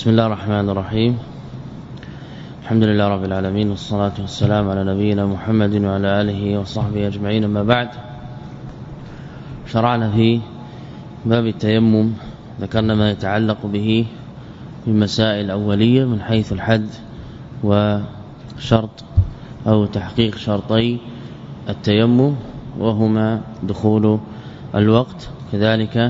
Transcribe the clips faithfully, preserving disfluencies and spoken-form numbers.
بسم الله الرحمن الرحيم. الحمد لله رب العالمين، والصلاة والسلام على نبينا محمد وعلى آله وصحبه أجمعين. أما بعد، شرعنا في باب التيمم، ذكرنا ما يتعلق به من مسائل أولية من حيث الحد وشرط أو تحقيق شرطي التيمم، وهما دخول الوقت كذلك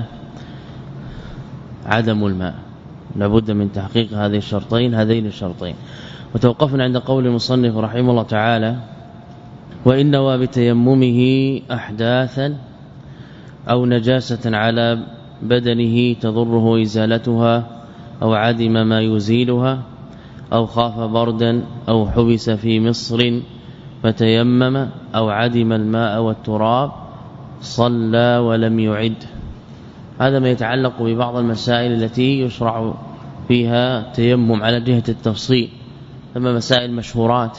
عدم الماء. لابد من تحقيق هذه الشرطين هذين الشرطين. وتوقفنا عند قول المصنف رحمه الله تعالى: وإن نوى بتيممه أحداثا أو نجاسة على بدنه تضره إزالتها أو عدم ما يزيلها أو خاف بردا أو حبس في مصر فتيمم أو عدم الماء والتراب صلى ولم يعد. هذا ما يتعلق ببعض المسائل التي يشرع فيها تيمم على جهة التفصيل، ثم مسائل مشهورات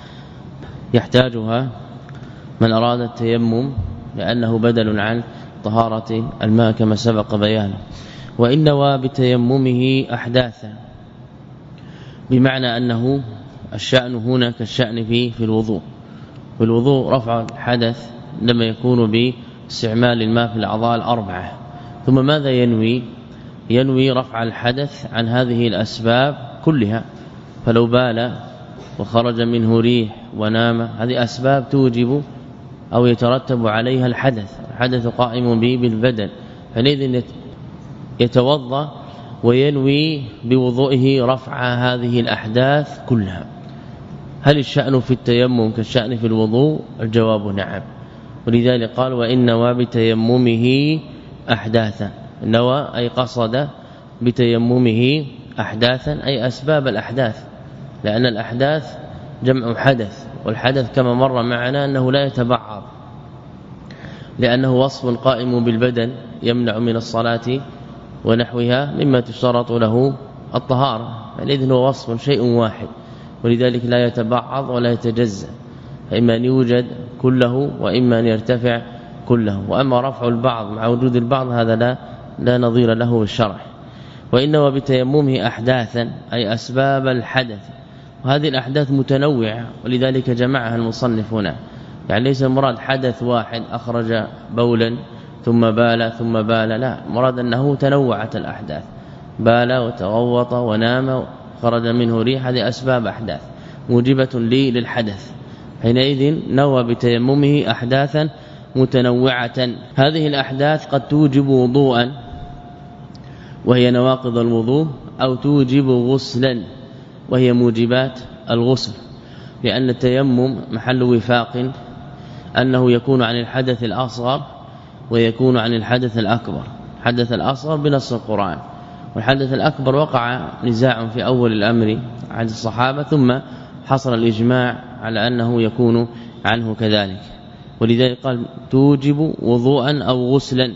يحتاجها من أراد التيمم لأنه بدل عن طهارة الماء كما سبق بيانه. وإن نوى بتيممه أحداثا، بمعنى أنه الشأن هنا كالشأن في في الوضوء. في الوضوء رفع الحدث لما يكون باستعمال الماء في الأعضاء الأربعة، ثم ماذا ينوي؟ ينوي رفع الحدث عن هذه الأسباب كلها. فلو بال وخرج منه ريح ونام، هذه أسباب توجب أو يترتب عليها الحدث، الحدث قائم به بالبدن، فلذا يتوضأ وينوي بوضوئه رفع هذه الأحداث كلها. هل الشأن في التيمم كالشأن في الوضوء؟ الجواب نعم. ولذلك قال: وإن نوى بتيممه أحداثا. نوى أي قصد بتيممه أحداثا أي أسباب الأحداث، لأن الأحداث جمع حدث، والحدث كما مر معنا أنه لا يتبعض، لأنه وصف قائم بالبدن يمنع من الصلاة ونحوها مما تشترط له الطهارة، فإذن هو وصف شيء واحد، ولذلك لا يتبعض ولا يتجزأ، فإما أن يوجد كله وإما أن يرتفع كله. وأما رفع البعض مع وجود البعض هذا لا لا نظير له بالشرع. وإنما بتيممه أحداثا أي أسباب الحدث، وهذه الأحداث متنوعة، ولذلك جمعها المصنف هنا. يعني ليس المراد حدث واحد أخرج بولا ثم بال ثم بال، لا، مراد أنه تنوعت الأحداث، بال وتغوط ونام خرج منه ريح، هذه أسباب أحداث موجبة لي للحدث. حينئذ نوى بتيممه أحداثا متنوعة. هذه الأحداث قد توجب وضوءا وهي نواقض الوضوء، أو توجب غسلا وهي موجبات الغسل، لأن التيمم محل وفاق أنه يكون عن الحدث الأصغر ويكون عن الحدث الأكبر. الحدث الأصغر بنص القرآن، والحدث الأكبر وقع نزاع في أول الأمر عن الصحابة، ثم حصل الإجماع على أنه يكون عنه كذلك. ولذلك قال: توجب وضوءا أو غسلا،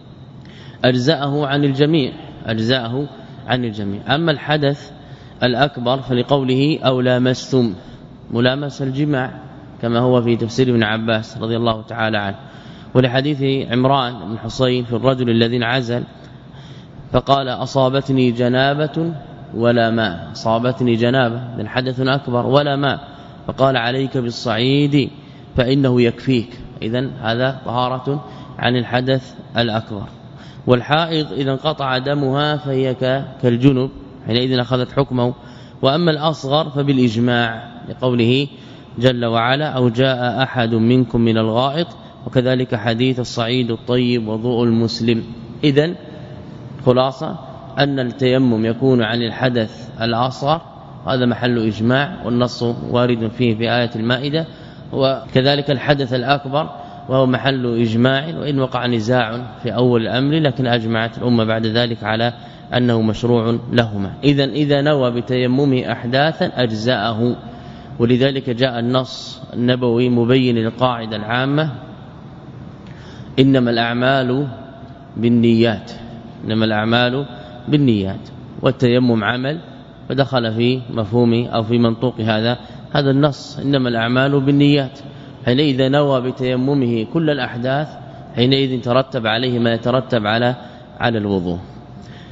أجزأه عن الجميع أجزأه عن الجميع. أما الحدث الأكبر فلقوله: أو لامستم، ملامس الجماع كما هو في تفسير ابن عباس رضي الله تعالى عنه. ولحديث عمران بن حصين في الرجل الذي انعزل فقال: أصابتني جنابة ولا ماء، أصابتني جنابة من حدث أكبر ولا ماء، فقال: عليك بالصعيد فإنه يكفيك. إذن هذا طهارة عن الحدث الأكبر. والحائض إذا انقطع دمها فهي كالجنب، حينئذ أخذت حكمه. وأما الأصغر فبالإجماع لقوله جل وعلا: أو جاء أحد منكم من الغائط، وكذلك حديث الصعيد الطيب وضوء المسلم. إذن خلاصة أن التيمم يكون عن الحدث الأصغر، هذا محل إجماع، والنص وارد فيه في آية المائدة. وكذلك الحدث الأكبر وهو محل إجماع، وإن وقع نزاع في أول الأمر لكن أجمعت الأمة بعد ذلك على أنه مشروع لهما. إذن إذا نوى بتيممه أحداثا أجزاءه. ولذلك جاء النص النبوي مبين للقاعدة العامة: إنما الأعمال بالنيات، إنما الأعمال بالنيات، والتيمم عمل، فدخل في مفهوم أو في منطوق هذا هذا النص: إنما الأعمال بالنيات. حينئذ نوى بتيممه كل الأحداث، حينئذ ترتب عليه ما يترتب على على الوضوء.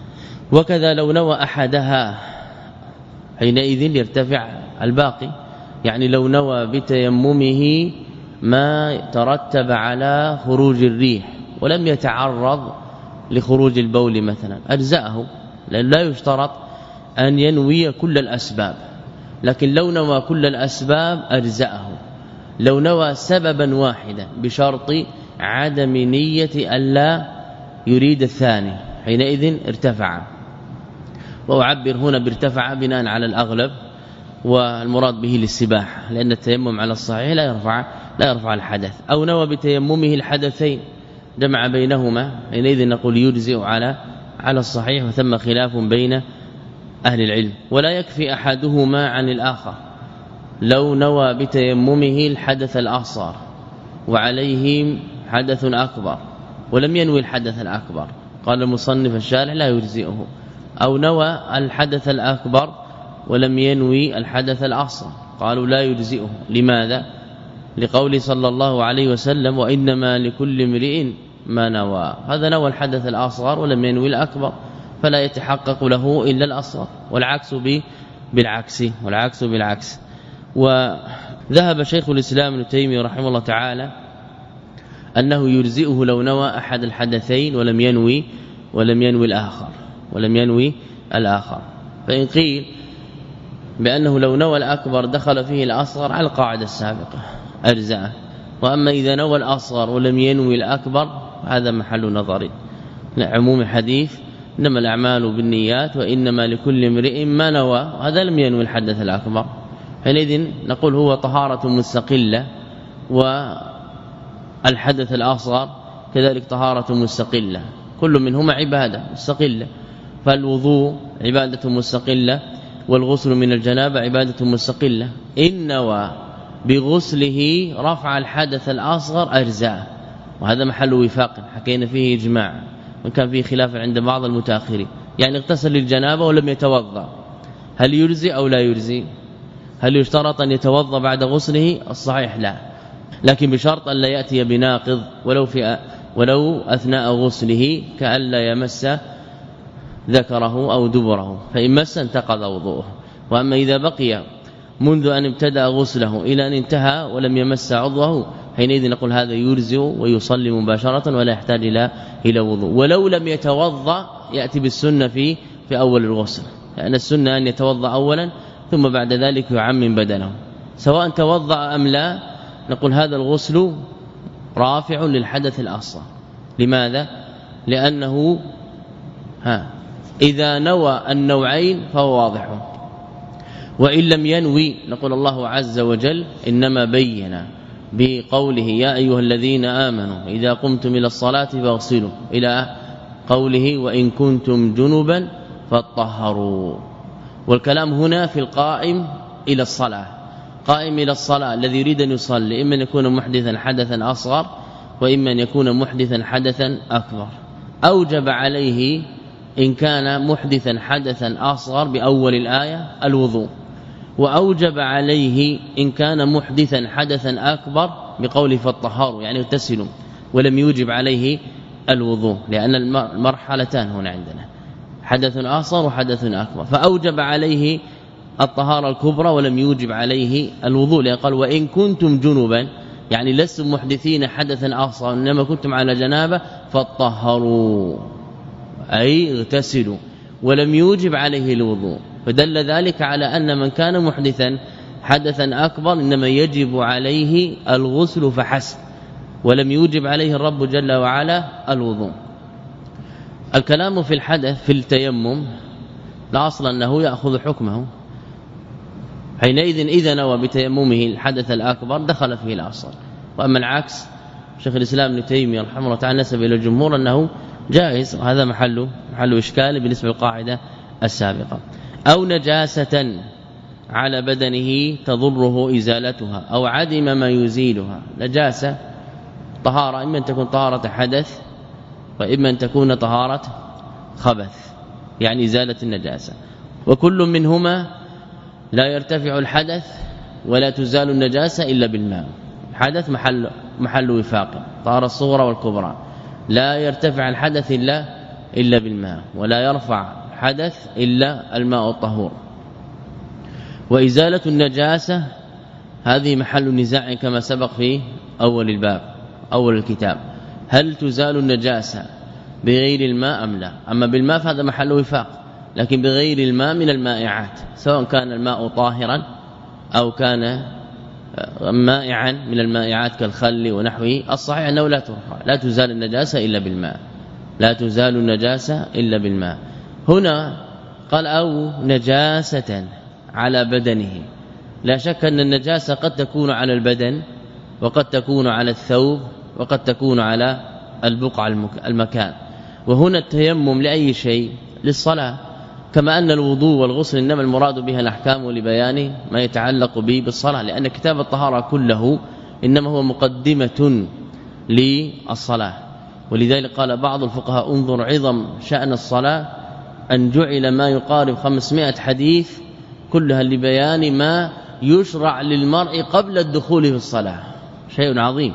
وكذا لو نوى أحدها حينئذ يرتفع الباقي، يعني لو نوى بتيممه ما ترتب على خروج الريح ولم يتعرض لخروج البول مثلا أجزأه، لأن لا يشترط أن ينوي كل الأسباب، لكن لو نوى كل الأسباب أجزأه. لو نوى سببا واحدا بشرط عدم نية ألا يريد الثاني حينئذ ارتفع. وأعبر هنا بارتفع بناء على الأغلب، والمراد به للسباحة، لأن التيمم على الصحيح لا يرفع لا يرفع الحدث. أو نوى بتيممه الحدثين جمع بينهما حينئذ نقول يجزئ على على الصحيح، وثم خلاف بين أهل العلم. ولا يكفي أحدهما عن الآخر. لو نوى بتيممه الحدث الأصغر وعليه حدث أكبر ولم ينوي الحدث الأكبر، قال المصنف الشارح لا يجزئه. أو نوى الحدث الأكبر ولم ينوي الحدث الأصغر، قالوا لا يجزئه. لماذا؟ لقول صلى الله عليه وسلم وإنما لكل امرئ ما نوى. هذا نوى الحدث الأصغر ولم ينوي الأكبر فلا يتحقق له إلا الأصغر، والعكس بالعكس والعكس بالعكس. وذهب شيخ الإسلام ابن تيمية رحمه الله تعالى أنه يجزئه لو نوى أحد الحدثين ولم ينوي ولم ينوي الآخر ولم ينوي الآخر. فإن قيل بأنه لو نوى الأكبر دخل فيه الأصغر على القاعدة السابقة أجزاء، وأما إذا نوى الأصغر ولم ينوي الأكبر هذا محل نظر. عموم حديث إنما الأعمال بالنيات وإنما لكل امرئ ما نوى، هذا لم ينوي الحدث الأكبر، حينئذ نقول هو طهارة مستقلة، والحدث الأصغر كذلك طهارة مستقلة، كل منهما عبادة مستقلة. فالوضوء عبادة مستقلة، والغسل من الجنابة عبادة مستقلة. إن نوى بغسله رفع الحدث الأصغر أجزاء، وهذا محل وفاق حكينا فيه إجماع، وكان فيه خلاف عند بعض المتأخرين. يعني اغتسل للجنابة ولم يتوضأ، هل يجزي أو لا يجزي؟ هل يشترط أن يتوضأ بعد غسله؟ الصحيح لا، لكن بشرط أن لا يأتي بناقض ولو في ولو أثناء غسله، كأن لا يمس ذكره أو دبره، فإن مس انتقض وضوءه. وأما إذا بقي منذ أن ابتدأ غسله إلى أن انتهى ولم يمس عضوه حينئذ نقول هذا يرزق ويصلي مباشرة ولا يحتاج إلى إلى وضوء. ولو لم يتوضأ يأتي بالسنة في في أول الغسل، لأن السنة أن يتوضأ أولا ثم بعد ذلك يعمم بدنه، سواء توضأ أم لا نقول هذا الغسل رافع للحدث الأصغر. لماذا؟ لأنه ها إذا نوى النوعين فهو واضح، وإن لم ينوي نقول الله عز وجل إنما بين بقوله يا أيها الذين آمنوا إذا قمتم إلى الصلاة فاغسلوا إلى قوله وإن كنتم جنبا فاطهروا. والكلام هنا في القائم إلى الصلاة، قائم إلى الصلاة الذي يريد أن يصلي إما أن يكون محدثا حدثا أصغر وإما أن يكون محدثا حدثا أكبر. أوجب عليه إن كان محدثا حدثا أصغر بأول الآية الوضوء، وأوجب عليه إن كان محدثا حدثا أكبر بقوله فالطهار يعني اغتسلوا، ولم يوجب عليه الوضوء، لأن المرحلتان هنا عندنا حدث أصغر وحدث أكبر، فأوجب عليه الطهارة الكبرى ولم يوجب عليه الوضوء، لأن قال وإن كنتم جنبا يعني لستم محدثين حدثا أصغر إنما كنتم على جنابه فطهروا أي اغتسلوا، ولم يوجب عليه الوضوء. فدل ذلك على أن من كان محدثا حدثا أكبر إنما يجب عليه الغسل فحسب، ولم يوجب عليه الرب جل وعلا الوضوء. الكلام في الحدث في التيمم لا أصل أنه يأخذ حكمه، حينئذ إذا نوى بتيممه الحدث الأكبر دخل فيه الأصل. وأما العكس شيخ الإسلام ابن تيمية رحمه الله تعالى نسب إلى الجمهور أنه جائز، وهذا محل محل إشكال بالنسبة للقاعدة السابقة. أو نجاسة على بدنه تضره إزالتها أو عدم ما يزيلها. نجاسة طهارة إما أن تكون طهارة حدث وإما أن تكون طهارة خبث، يعني إزالة النجاسة، وكل منهما لا يرتفع الحدث ولا تزال النجاسة إلا بالماء. الحدث محل محل وفاق، طهارة الصغرى والكبرى، لا يرتفع الحدث إلا إلا بالماء، ولا يرفع حدث إلا الماء الطهور. وإزالة النجاسة هذه محل نزاع كما سبق في أول الباب أول الكتاب، هل تزال النجاسة بغير الماء أم لا؟ أما بالماء فهذا محل وفاق، لكن بغير الماء من المائعات سواء كان الماء طاهرا أو كان مائعا من المائعات كالخل ونحوه، الصحيح أنه لا ترفع لا تزال النجاسة إلا بالماء لا تزال النجاسة إلا بالماء. هنا قال أو نجاسة على بدنه، لا شك أن النجاسة قد تكون على البدن وقد تكون على الثوب وقد تكون على البقعة المكان. وهنا التيمم لأي شيء للصلاة، كما أن الوضوء والغسل إنما المراد بها الأحكام لبيان ما يتعلق به بالصلاة، لأن كتاب الطهارة كله إنما هو مقدمة للصلاة. ولذلك قال بعض الفقهاء انظر عظم شأن الصلاة أن جعل ما يقارب خمسمائة حديث كلها لبيان ما يشرع للمرء قبل الدخول في الصلاة، شيء عظيم.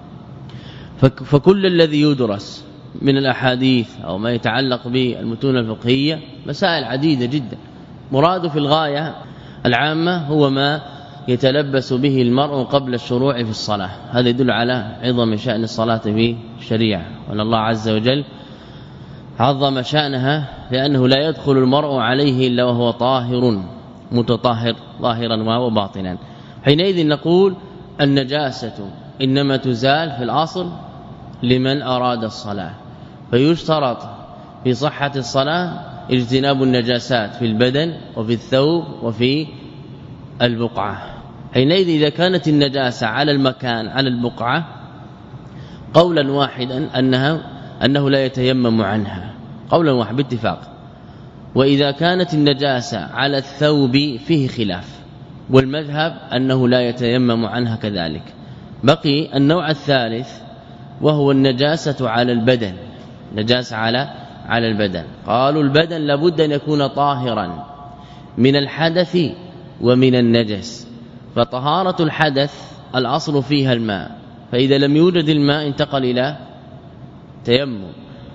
فكل الذي يدرس من الأحاديث أو ما يتعلق بالمتون الفقهية مسائل عديدة جدا، مراد في الغاية العامة هو ما يتلبس به المرء قبل الشروع في الصلاة. هذا يدل على عظم شأن الصلاة في الشريعة، وأن الله عز وجل عظم شأنها لأنه لا يدخل المرء عليه إلا وهو طاهر متطهر ظاهرا وباطنا. حينئذ نقول النجاسة إنما تزال في الأصل لمن أراد الصلاة، فيشترط في صحة الصلاة اجتناب النجاسات في البدن وفي الثوب وفي البقعة. حينئذ إذا كانت النجاسة على المكان على البقعة قولا واحدا أنها أنه لا يتيمم عنها قولا واحد باتفاق. وإذا كانت النجاسة على الثوب فيه خلاف، والمذهب أنه لا يتيمم عنها كذلك. بقي النوع الثالث وهو النجاسة على البدن، نجاسة على على البدن. قالوا البدن لابد أن يكون طاهرا من الحدث ومن النجس، فطهارة الحدث الأصل فيها الماء، فإذا لم يوجد الماء انتقل إلى تيمم.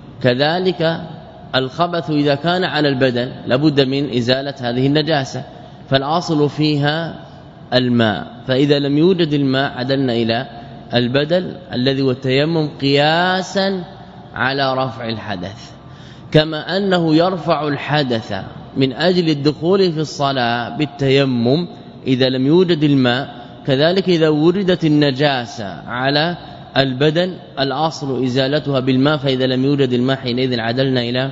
كذلك الخبث إذا كان على البدن لابد من إزالة هذه النجاسة، فالأصل فيها الماء، فإذا لم يوجد الماء عدلنا إلى البدل الذي هو التيمم قياسا على رفع الحدث. كما أنه يرفع الحدث من أجل الدخول في الصلاة بالتيمم إذا لم يوجد الماء، كذلك إذا وردت النجاسة على البدن الأصل إزالتها بالماء، فإذا لم يوجد الماء حينئذ عدلنا إلى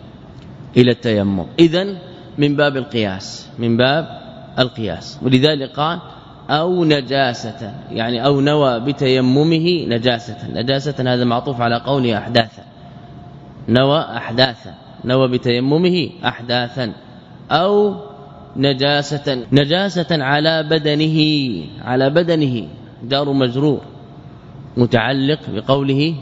إلى التيمم. إذن من باب القياس من باب القياس. ولذلك قال أو نجاسة، يعني أو نوى بتيممه نجاسة. نجاسة هذا معطوف على قوله أحداثا، نوى أحداثا، نوى بتيممه أحداثا. أو نجاسة نجاسة على بدنه، على بدنه جار مجرور متعلق بقوله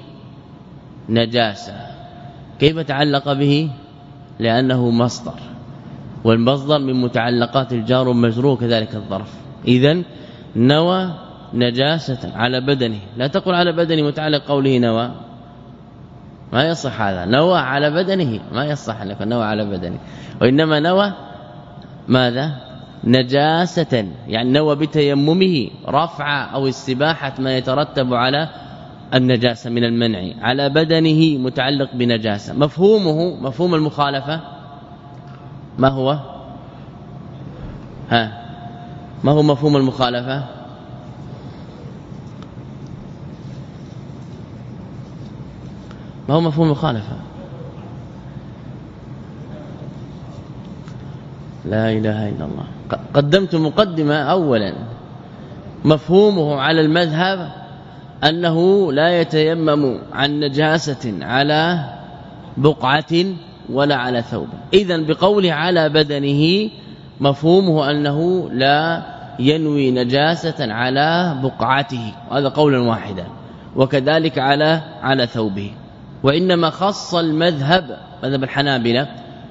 نجاسة. كيف تعلق به؟ لأنه مصدر، والمصدر من متعلقات الجار والمجرور كذلك الظرف. إذن نوى نجاسة على بدنه، لا تقل على بدنه متعلق قوله نوى، ما يصح هذا. نوى على بدنه ما يصح لك نوى على بدنه، وإنما نوى ماذا؟ نجاسة، يعني نوى بتيممه رفع أو استباحة ما يترتب على النجاسة من المنع على بدنه متعلق بنجاسة. مفهومه مفهوم المخالفة ما هو؟ ها ما هو مفهوم المخالفة؟ ما هو مفهوم المخالفة؟ لا إله إلا الله. قدمت مقدمة أولا، مفهومه على المذهب أنه لا يتيمم عن نجاسة على بقعة ولا على ثوب. إذن بقوله على بدنه مفهومه أنه لا ينوي نجاسة على بقعته، وهذا قولا واحدا، وكذلك على على ثوبه. وإنما خص المذهب مذهب الحنابلة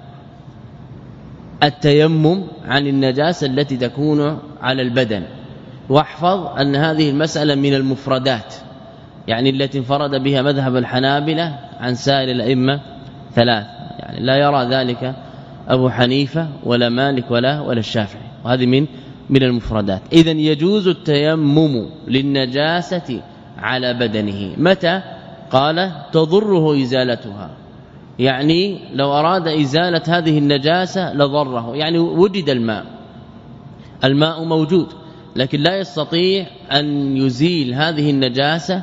التيمم عن النجاسة التي تكون على البدن. واحفظ أن هذه المسألة من المفردات، يعني التي انفرد بها مذهب الحنابلة عن سائر الأئمة ثلاث، يعني لا يرى ذلك أبو حنيفة ولا مالك ولا ولا الشافعي، وهذه من من المفردات. إذن يجوز التيمم للنجاسة على بدنه. متى؟ قال تضره إزالتها، يعني لو أراد إزالة هذه النجاسة لضره، يعني وجد الماء الماء موجود لكن لا يستطيع أن يزيل هذه النجاسة.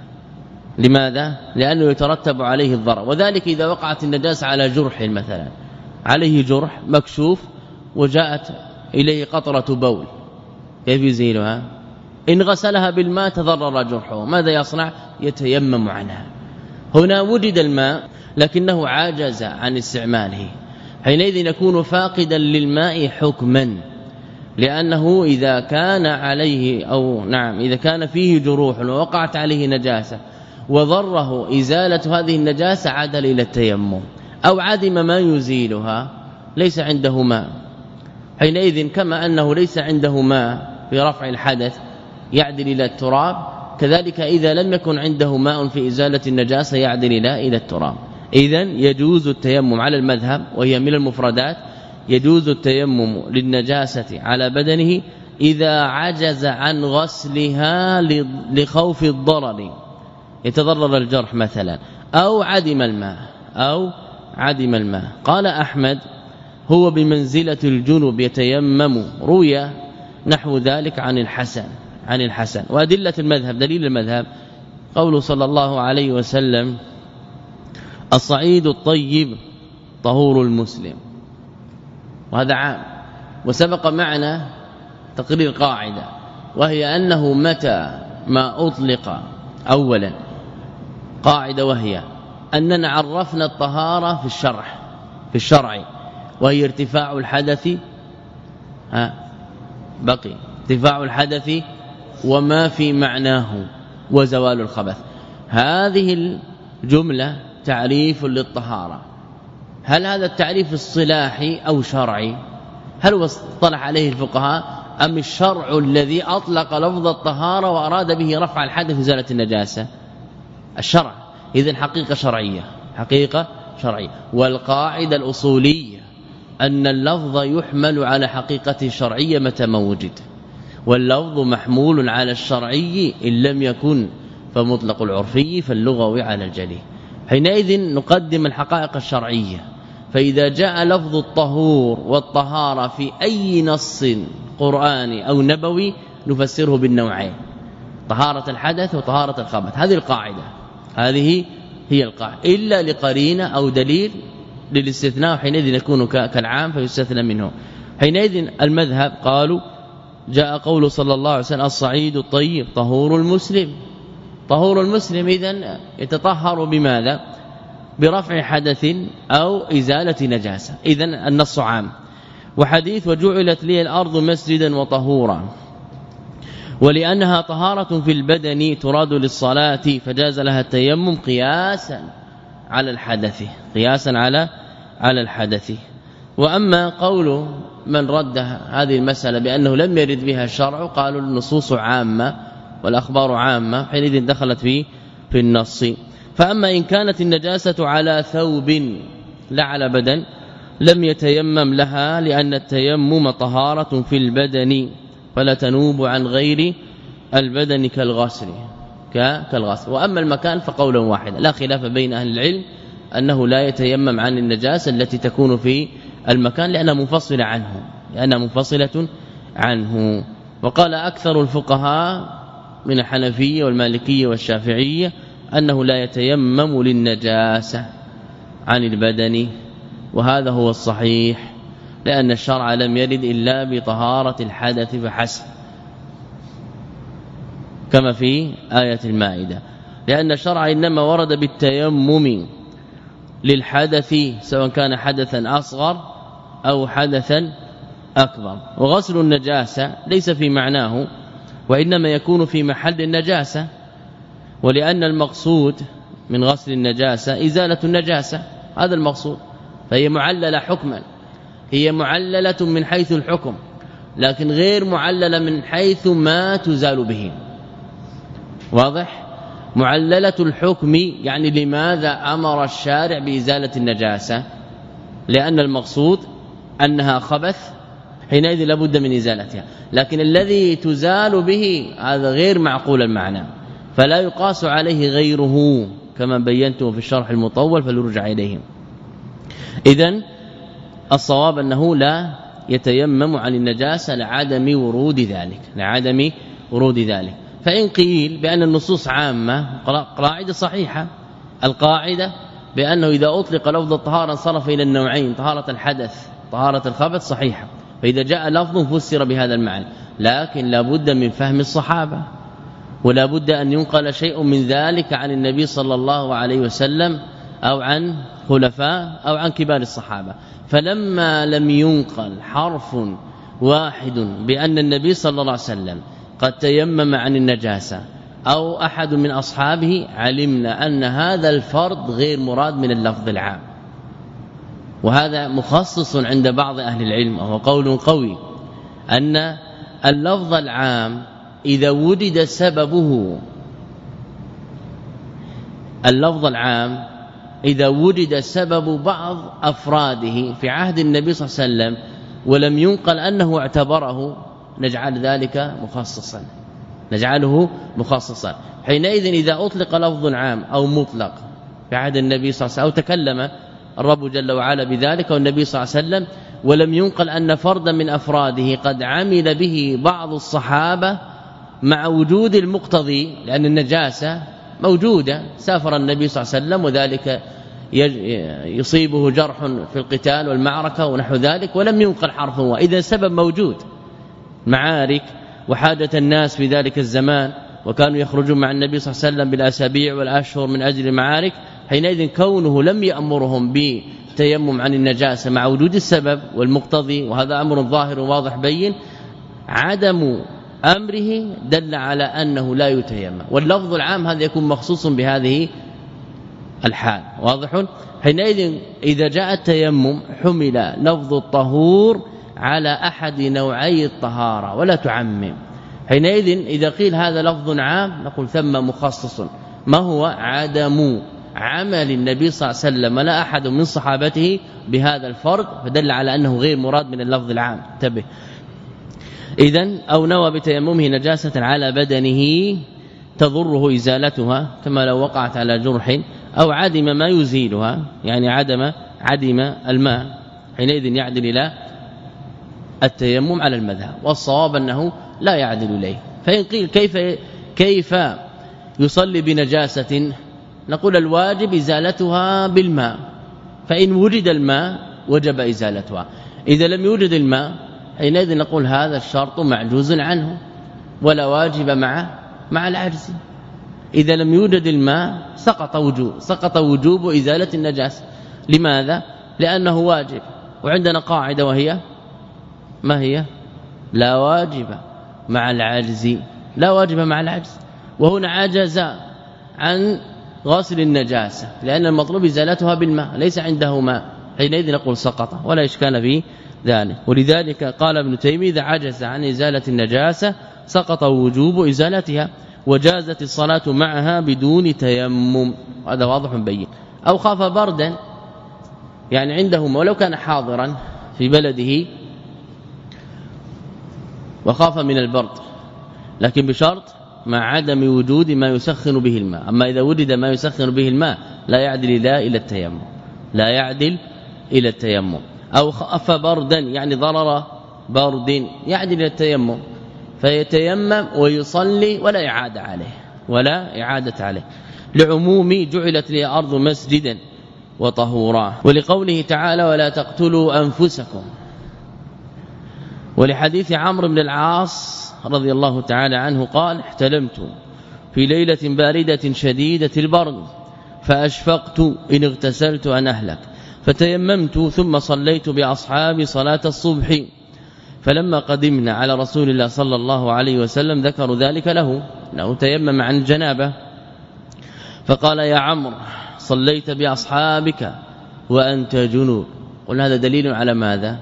لماذا؟ لأنه يترتب عليه الضرر. وذلك إذا وقعت النجاسة على جرح مثلا، عليه جرح مكشوف وجاءت إليه قطرة بول، كيف يزيلها؟ إن غسلها بالماء تضرر جرحه، ماذا يصنع؟ يتيمم عنها. هنا وجد الماء لكنه عاجز عن استعماله، حينئذ يكون فاقدا للماء حكما، لأنه إذا كان عليه أو نعم إذا كان فيه جروح ووقعت عليه نجاسة وضره إزالة هذه النجاسة عدل إلى التيمم، أو عدم ما يزيلها ليس عنده ماء، حينئذ كما أنه ليس عنده ماء في رفع الحدث يعدل إلى التراب، كذلك إذا لم يكن عنده ماء في إزالة النجاسة يعدل إلى إلى التراب. إذن يجوز التيمم على المذهب، وهي من المفردات، يجوز التيمم للنجاسة على بدنه إذا عجز عن غسلها لخوف الضرر، يتضرر الجرح مثلا، أو عدم الماء أو عدم الماء. قال أحمد هو بمنزلة الجنب يتيمم، روي نحو ذلك عن الحسن عن الحسن. وأدلة المذهب، دليل المذهب قوله صلى الله عليه وسلم الصعيد الطيب طهور المسلم، وهذا عام. وسبق معنا تقرير قاعدة، وهي أنه متى ما أطلق أولا قاعدة، وهي أننا عرفنا الطهارة في الشرع في الشرع وهي ارتفاع الحدث ها بقي ارتفاع الحدث وما في معناه وزوال الخبث. هذه الجملة تعريف للطهارة. هل هذا التعريف الصلاحي أو شرعي؟ هل هو اصطلح عليه الفقهاء أم الشرع الذي أطلق لفظ الطهارة وأراد به رفع الحدث إزالة النجاسة؟ الشرع. إذن حقيقة شرعية حقيقة شرعية. والقاعدة الأصولية أن اللفظ يحمل على حقيقته الشرعية متى ما وجد، واللفظ محمول على الشرعي إن لم يكن فمطلق العرفي فاللغوي على الجلي. حينئذ نقدم الحقائق الشرعية. فإذا جاء لفظ الطهور والطهارة في أي نص قرآني أو نبوي نفسره بالنوعين، طهارة الحدث وطهارة الخبث. هذه القاعدة، هذه هي القاعدة، إلا لقرينة أو دليل للاستثناء، حينئذ يكون كالعام فيستثنى منه. حينئذ المذهب قالوا جاء قول صلى الله عليه وسلم الصعيد الطيب طهور المسلم. طهور المسلم إذن يتطهر بماذا؟ برفع حدث أو إزالة نجاسة. إذن النص عام. وحديث وجعلت لي الأرض مسجدا وطهورا، ولأنها طهارة في البدن تراد للصلاة فجاز لها التيمم قياسا على الحدث قياسا على على الحدث. وأما قول من رد هذه المسألة بأنه لم يرد بها الشرع، قالوا النصوص عامة والأخبار عامة، حينئذ دخلت في في النص. فأما إن كانت النجاسة على ثوب لا على بدن لم يتيمم لها، لأن التيمم طهارة في البدن فلا تنوب عن غير البدن كالغسل كالغسل. وأما المكان فقولا واحدا، لا خلاف بين أهل العلم أنه لا يتيمم عن النجاسة التي تكون في المكان لأنها منفصلة عنه لأنها منفصلة عنه. وقال أكثر الفقهاء من الحنفية والمالكية والشافعية أنه لا يتيمم للنجاسة عن البدن، وهذا هو الصحيح، لأن الشرع لم يرد إلا بطهارة الحدث فحسب، كما في آية المائدة، لأن الشرع إنما ورد بالتيمم للحدث سواء كان حدثا أصغر أو حدثا أكبر. وغسل النجاسة ليس في معناه، وإنما يكون في محل النجاسة، ولأن المقصود من غسل النجاسة إزالة النجاسة، هذا المقصود، فهي معللة حكما، هي معللة من حيث الحكم لكن غير معللة من حيث ما تزال به. واضح؟ معللة الحكم يعني لماذا أمر الشارع بإزالة النجاسة؟ لأن المقصود أنها خبث حينئذ لابد من إزالتها. لكن الذي تزال به هذا غير معقول المعنى فلا يقاس عليه غيره كما بينته في الشرح المطول فليرجع إليه. إذن الصواب أنه لا يتيمم عن النجاسة لعدم ورود ذلك لعدم ورود ذلك. فإن قيل بأن النصوص عامة قاعدة صحيحة القاعدة بأنه إذا أطلق لفظ الطهارة انصرف إلى النوعين طهارة الحدث طهارة الخبث صحيحة. فإذا جاء لفظ فسر بهذا المعنى لكن لابد من فهم الصحابة ولا بد أن ينقل شيء من ذلك عن النبي صلى الله عليه وسلم أو عن خلفاء أو عن كبار الصحابة. فلما لم ينقل حرف واحد بأن النبي صلى الله عليه وسلم قد تيمم عن النجاسة أو أحد من أصحابه علمنا أن هذا الفرض غير مراد من اللفظ العام. وهذا مخصص عند بعض أهل العلم وهو قول قوي أن اللفظ العام إذا وجد سببه اللفظ العام إذا وجد سبب بعض أفراده في عهد النبي صلى الله عليه وسلم ولم ينقل أنه اعتبره نجعل ذلك مخصصا نجعله مخصصا. حينئذ إذا أطلق لفظ عام أو مطلق في عهد النبي صلى الله عليه وسلم أو تكلم الرب جل وعلا بذلك والنبي صلى الله عليه وسلم ولم ينقل أن فردا من أفراده قد عمل به بعض الصحابة مع وجود المقتضي لأن النجاسة موجودة سافر النبي صلى الله عليه وسلم وذلك يصيبه جرح في القتال والمعركة ونحو ذلك ولم ينقل حرف وإذا سبب موجود معارك وحاجة الناس في ذلك الزمان وكانوا يخرجون مع النبي صلى الله عليه وسلم بالأسابيع والأشهر من أجل المعارك حينئذ كونه لم يأمرهم بتيمم عن النجاسة مع وجود السبب والمقتضي وهذا أمر ظاهر واضح بين عدم أمره دل على أنه لا يتيمم. واللفظ العام هذا يكون مخصوص بهذه الحال واضح. حينئذ إذا جاء التيمم حمل لفظ الطهور على أحد نوعي الطهارة ولا تعمم. حينئذ إذا قيل هذا لفظ عام نقول ثم مخصص ما هو عدم عمل النبي صلى الله عليه وسلم ولا أحد من صحابته بهذا الفرض فدل على أنه غير مراد من اللفظ العام. انتبه. إذن أو نوى بتيممه نجاسة على بدنه تضره إزالتها كما لو وقعت على جرح أو عدم ما يزيلها يعني عدم عدم الماء حينئذ يعدل إلى التيمم على المذهب والصواب أنه لا يعدل إليه. فإن قيل كيف كيف يصلي بنجاسة نقول الواجب إزالتها بالماء فإن وجد الماء وجب إزالتها. إذا لم يوجد الماء حينئذ نقول هذا الشرط معجوز عنه ولا واجب مع مع العجز. إذا لم يوجد الماء سقط وجوب سقط وجوب إزالة النجاسة. لماذا؟ لأنه واجب وعندنا قاعدة وهي ما هي؟ لا واجب مع العجز لا واجب مع العجز. وهنا عجز عن غسل النجاسة لأن المطلوب إزالتها بالماء ليس عنده ماء حينئذ نقول سقط ولا إشكال في ذلك. ولذلك قال ابن تيمية إذا عجز عن إزالة النجاسة سقط وجوب إزالتها وجازت الصلاة معها بدون تيمم. هذا واضح بين. أو خاف بردا يعني عندهم ولو كان حاضرا في بلده وخاف من البرد لكن بشرط مع عدم وجود ما يسخن به الماء. أما إذا وجد ما يسخن به الماء لا يعدل لا إلى التيمم لا يعدل إلى التيمم. أو خاف بردا يعني ضرر برد يعدل إلى التيمم فيتيمم ويصلي ولا إعادة عليه ولا إعادة عليه لعموم جعلت لي أرض مسجدا وطهورا ولقوله تعالى ولا تقتلوا أنفسكم ولحديث عمرو بن العاص رضي الله تعالى عنه قال احتلمت في ليلة باردة شديدة البرد فأشفقت إن اغتسلت أن أهلك فتيممت ثم صليت بأصحابي صلاة الصبح فلما قدمنا على رسول الله صلى الله عليه وسلم ذكروا ذلك له أنه تيمم عن الجنابة فقال يا عمرو صليت بأصحابك وأنت جنوب. قلنا هذا دليل على ماذا؟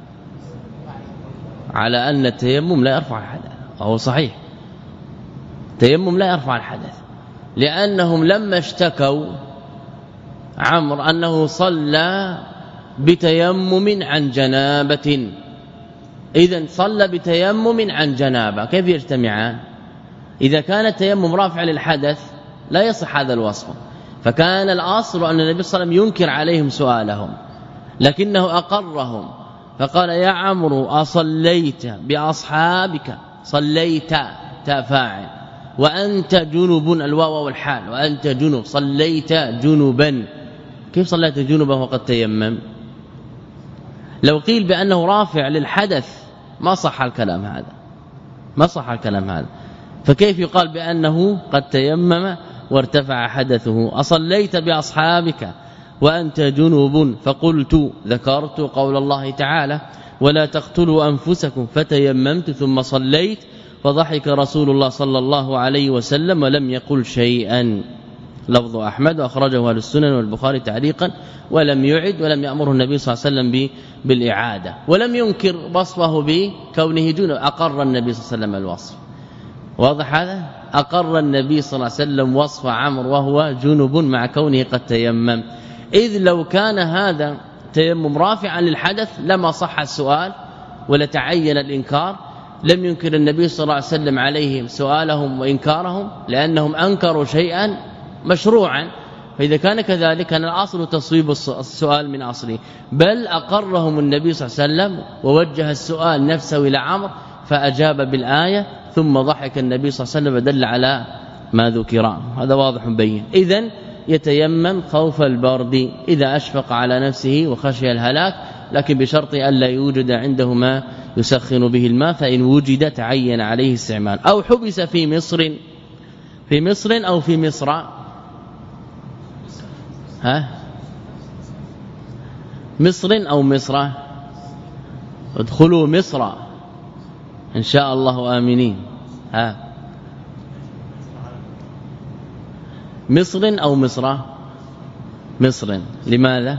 على أن التيمم لا يرفع الحدث وهو صحيح التيمم لا يرفع الحدث لأنهم لما اشتكوا عمرو أنه صلى بتيمم عن جنابة. إذن صلى بتيمم عن جنابة، كيف يجتمعان؟ إذا كان التيمم رافع للحدث لا يصح هذا الوصف، فكان الأصل أن النبي صلى الله عليه وسلم ينكر عليهم سؤالهم، لكنه أقرهم فقال يا عمرو أصليت بأصحابك، صليت تفاعل، وأنت جنب الواو والحال، وأنت جنب، صليت جنبا. كيف صليت جنبا وقد تيمم؟ لو قيل بأنه رافع للحدث ما صح الكلام هذا، ما صح الكلام هذا، فكيف يقال بأنه قد تيمم وارتفع حدثه؟ أصليت بأصحابك وأنت جنوب، فقلت ذكرت قول الله تعالى ولا تقتلوا أنفسكم فتيممت ثم صليت، فضحك رسول الله صلى الله عليه وسلم ولم يقل شيئا. لفظ أحمد أخرجه أهل السنن والبخاري تعليقا، ولم يعد ولم يأمره النبي صلى الله عليه وسلم بالإعادة، ولم ينكر وصفه بكونه جنب، أقر النبي صلى الله عليه وسلم الوصف. واضح هذا؟ أقر النبي صلى الله عليه وسلم وصف عمرو وهو جنب مع كونه قد تيمم. إذ لو كان هذا تيمم رافعا للحدث لما صح السؤال ولتعين الإنكار، لم ينكر النبي صلى الله عليه وسلم عليهم سؤالهم وإنكارهم لأنهم أنكروا شيئا مشروعا، فإذا كان كذلك كان الأصل تصويب السؤال من أصله، بل أقرهم النبي صلى الله عليه وسلم ووجه السؤال نفسه إلى عمرو فأجاب بالآية، ثم ضحك النبي صلى الله عليه وسلم ودل على ما ذكر. هذا واضح بين. إذن يتيمم خوف البرد إذا أشفق على نفسه وخشي الهلاك، لكن بشرط ألا يوجد عنده ما يسخن به الماء، فإن وجد تعين عليه استعمال. أو حبس في مصر، في مصر أو في مصر، ها مصر أو مصر، ادخلوا مصر إن شاء الله آمنين. ها مصر أو مصر؟ مصر. لماذا؟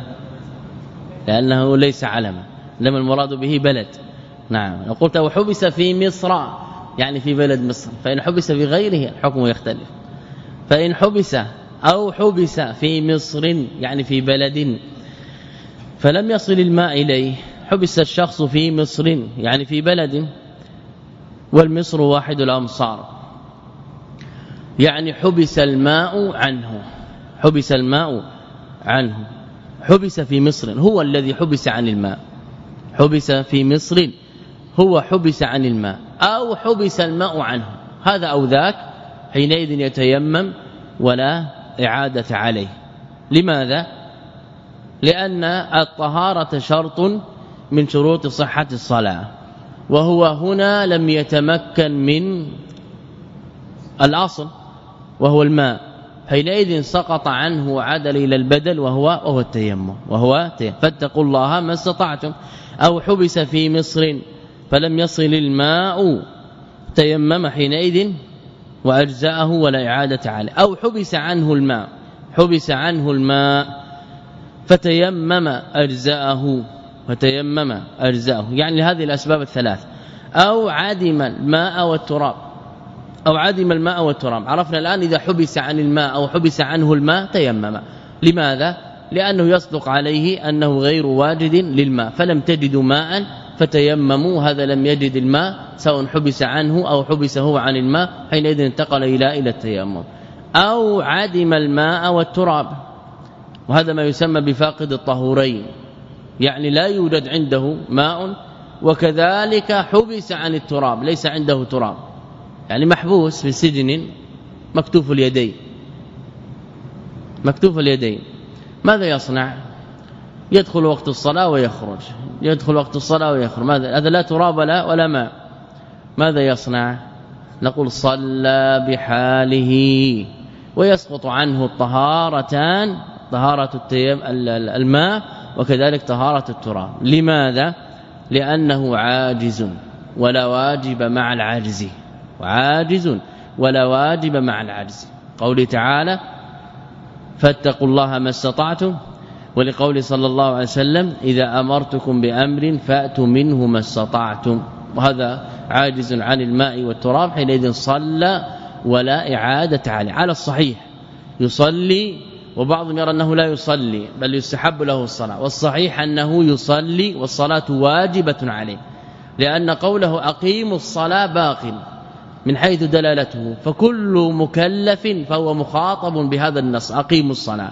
لأنه ليس علما، لما المراد به بلد. نعم. لو قلت وحبس في مصر يعني في بلد مصر، فإن حبس في غيره الحكم يختلف. فإن حبس أو حبس في مصر يعني في بلد فلم يصل الماء إليه، حبس الشخص في مصر يعني في بلد، والمصر واحد الأمصار، يعني حبس الماء عنه، حبس الماء عنه. حبس في مصر هو الذي حبس عن الماء، حبس في مصر هو حبس عن الماء، أو حبس الماء عنه، هذا أو ذاك، حينئذ يتيمم ولا إعادة عليه. لماذا؟ لأن الطهارة شرط من شروط صحة الصلاة، وهو هنا لم يتمكن من الأصل وهو الماء، حينئذ سقط عنه وعدل إلى البدل وهو وهو التيمم، وهو فاتقوا الله ما استطعتم. أو حبس في مصر فلم يصل الماء تيمم حينئذ وأجزأه ولا إعادة عليه. أو حبس عنه الماء، حبس عنه الماء فتيمم أجزأه، فتيمم أجزأه، يعني لهذه الأسباب الثلاث. أو عدم الماء والتراب، أو عدم الماء والتراب. عرفنا الآن إذا حبس عن الماء أو حبس عنه الماء تيمم. لماذا؟ لأنه يصدق عليه أنه غير واجد للماء، فلم تجدوا ماء فتيمموا، هذا لم يجد الماء سواء حبس عنه أو حبسه عن الماء، حينئذ انتقل إلى إلى التيمم. أو عدم الماء والتراب، وهذا ما يسمى بفاقد الطهورين، يعني لا يوجد عنده ماء وكذلك حبس عن التراب، ليس عنده تراب، يعني محبوس في سجن مكتوف اليدين، مكتوف اليدين، ماذا يصنع؟ يدخل وقت الصلاة ويخرج، يدخل وقت الصلاة ويخرج، ماذا؟ هذا لا تراب ولا ولا ماء، ماذا يصنع؟ نقول صلى بحاله ويسقط عنه الطهارتان، طهارة التيم الماء وكذلك طهارة التراب. لماذا؟ لأنه عاجز ولا واجب مع العجز، وعاجز ولا واجب مع العجز. قوله تعالى فاتقوا الله ما استطعتم، ولقول صلى الله عليه وسلم إذا أمرتكم بأمر فأتوا منه ما استطعتم، وهذا عاجز عن الماء والتراب، حينئذ صلى ولا إعادة عليه. على الصحيح يصلي وبعضهم يرى أنه لا يصلي بل يستحب له الصلاة، والصحيح أنه يصلي والصلاة واجبة عليه، لأن قوله أقيموا الصلاة باق من حيث دلالته، فكل مكلف فهو مخاطب بهذا النص أقيموا الصلاة.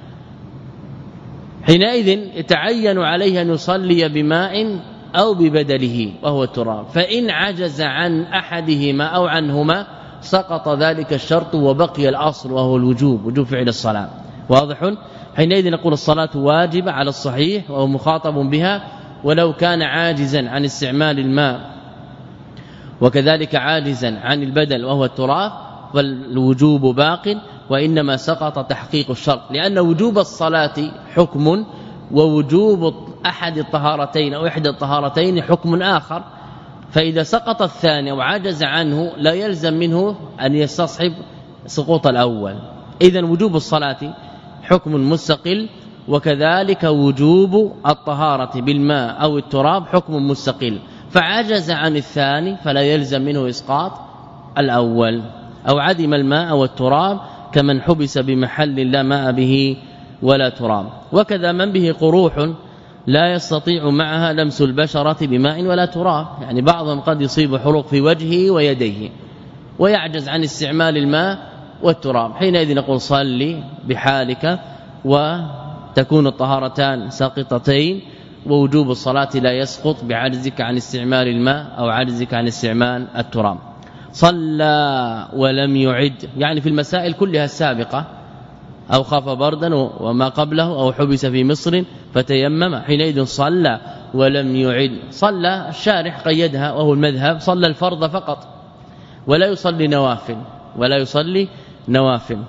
حينئذ يتعين عليه أن يصلي بماء أو ببدله وهو التراب، فإن عجز عن أحدهما أو عنهما سقط ذلك الشرط وبقي الأصل وهو الوجوب، وجوب فعل الصلاة. واضح؟ حينئذ نقول الصلاة واجبة على الصحيح وهو مخاطب بها، ولو كان عاجزا عن استعمال الماء وكذلك عاجزا عن البدل وهو التراب فالوجوب باق، وإنما سقط تحقيق الشرط، لأن وجوب الصلاة حكم ووجوب أحد الطهارتين أو إحدى الطهارتين حكم آخر، فإذا سقط الثاني وعجز عنه لا يلزم منه أن يستصحب سقوط الأول. إذن وجوب الصلاة حكم مستقل، وكذلك وجوب الطهارة بالماء أو التراب حكم مستقل، فعجز عن الثاني فلا يلزم منه إسقاط الأول، أو عدم الماء والتراب كمن حبس بمحل لا ماء به ولا تراب. وكذا من به قروح لا يستطيع معها لمس البشرة بماء ولا تراب، يعني بعضهم قد يصيب حروق في وجهه ويديه ويعجز عن استعمال الماء والتراب، حينئذ نقول صلي بحالك وتكون الطهارتان ساقطتين، ووجوب الصلاة لا يسقط بعجزك عن استعمال الماء أو عجزك عن استعمال التراب. صلى ولم يعد، يعني في المسائل كلها السابقة، أو خاف بردا وما قبله أو حبس في مصر فتيمم، حينئذ صلى ولم يعد. صلى الشارح قيدها وهو المذهب، صلى الفرض فقط ولا يصلي نوافل، ولا يصلي نوافل.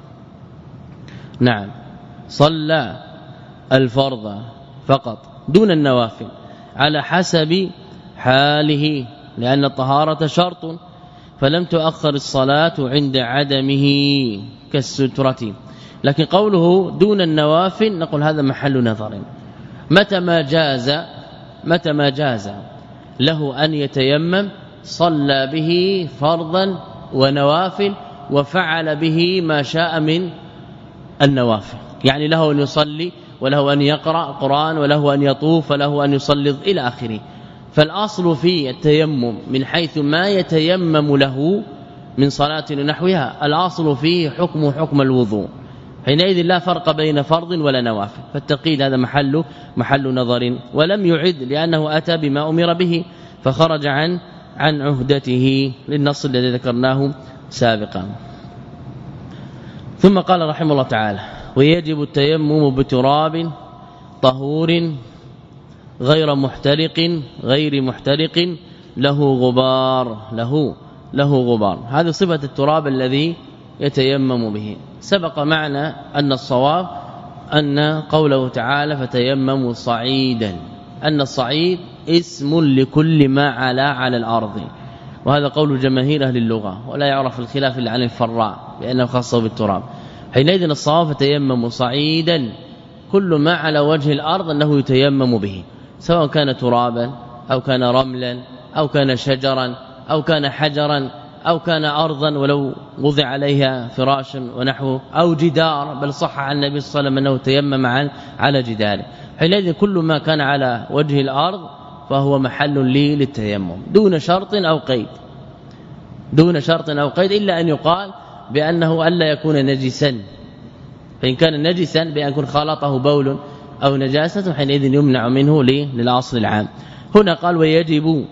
نعم، صلى الفرض فقط دون النوافل على حسب حاله، لأن الطهارة شرط، فلم تؤخر الصلاة عند عدمه كالسترة. لكن قوله دون النوافل نقول هذا محل نظر، متى ما جاز متى ما جاز له أن يتيمم صلى به فرضا ونوافل، وفعل به ما شاء من النوافل، يعني له أن يصلي وله أن يقرأ قرآن وله أن يطوف وله أن يصلي إلى آخره. فالأصل في التيمم من حيث ما يتيمم له من صلاة ونحوها الأصل فيه حكم حكم الوضوء، حينئذ لا فرق بين فرض ولا نوافل، فالتقييد هذا محل محل نظر. ولم يعد لأنه أتى بما أمر به فخرج عن عن عهدته للنص الذي ذكرناه سابقا. ثم قال رحمه الله تعالى: ويجب التيمم بتراب طهور غير محترق غير محترق له غبار له له غبار. هذه صفة التراب الذي يتيمم به. سبق معنا أن الصواب أن قوله تعالى فتيمموا صعيدا، أن الصعيد اسم لكل ما علا على الأرض، وهذا قول جماهير أهل اللغة، ولا يعرف الخلاف إلا عن الفراء لأنه خاصه بالتراب. حينئذ الصواب فتيمموا صعيدا كل ما على وجه الأرض أنه يتيمم به، سواء كان ترابا أو كان رملا أو كان شجرا أو كان حجرا أو كان أرضا ولو وضع عليها فراش ونحوه أو جدار، بل صح عن النبي صلى الله عليه وسلم أنه تيمم على جداره. حينئذ كل ما كان على وجه الأرض فهو محل لي للتيمم دون شرط أو قيد، دون شرط أو قيد، إلا أن يقال بأنه ألا يكون نجسا، فإن كان نجسا بأن يكون خالطه بول أو نجاسة حينئذ يمنع منه للأصل العام. هنا قال ويجب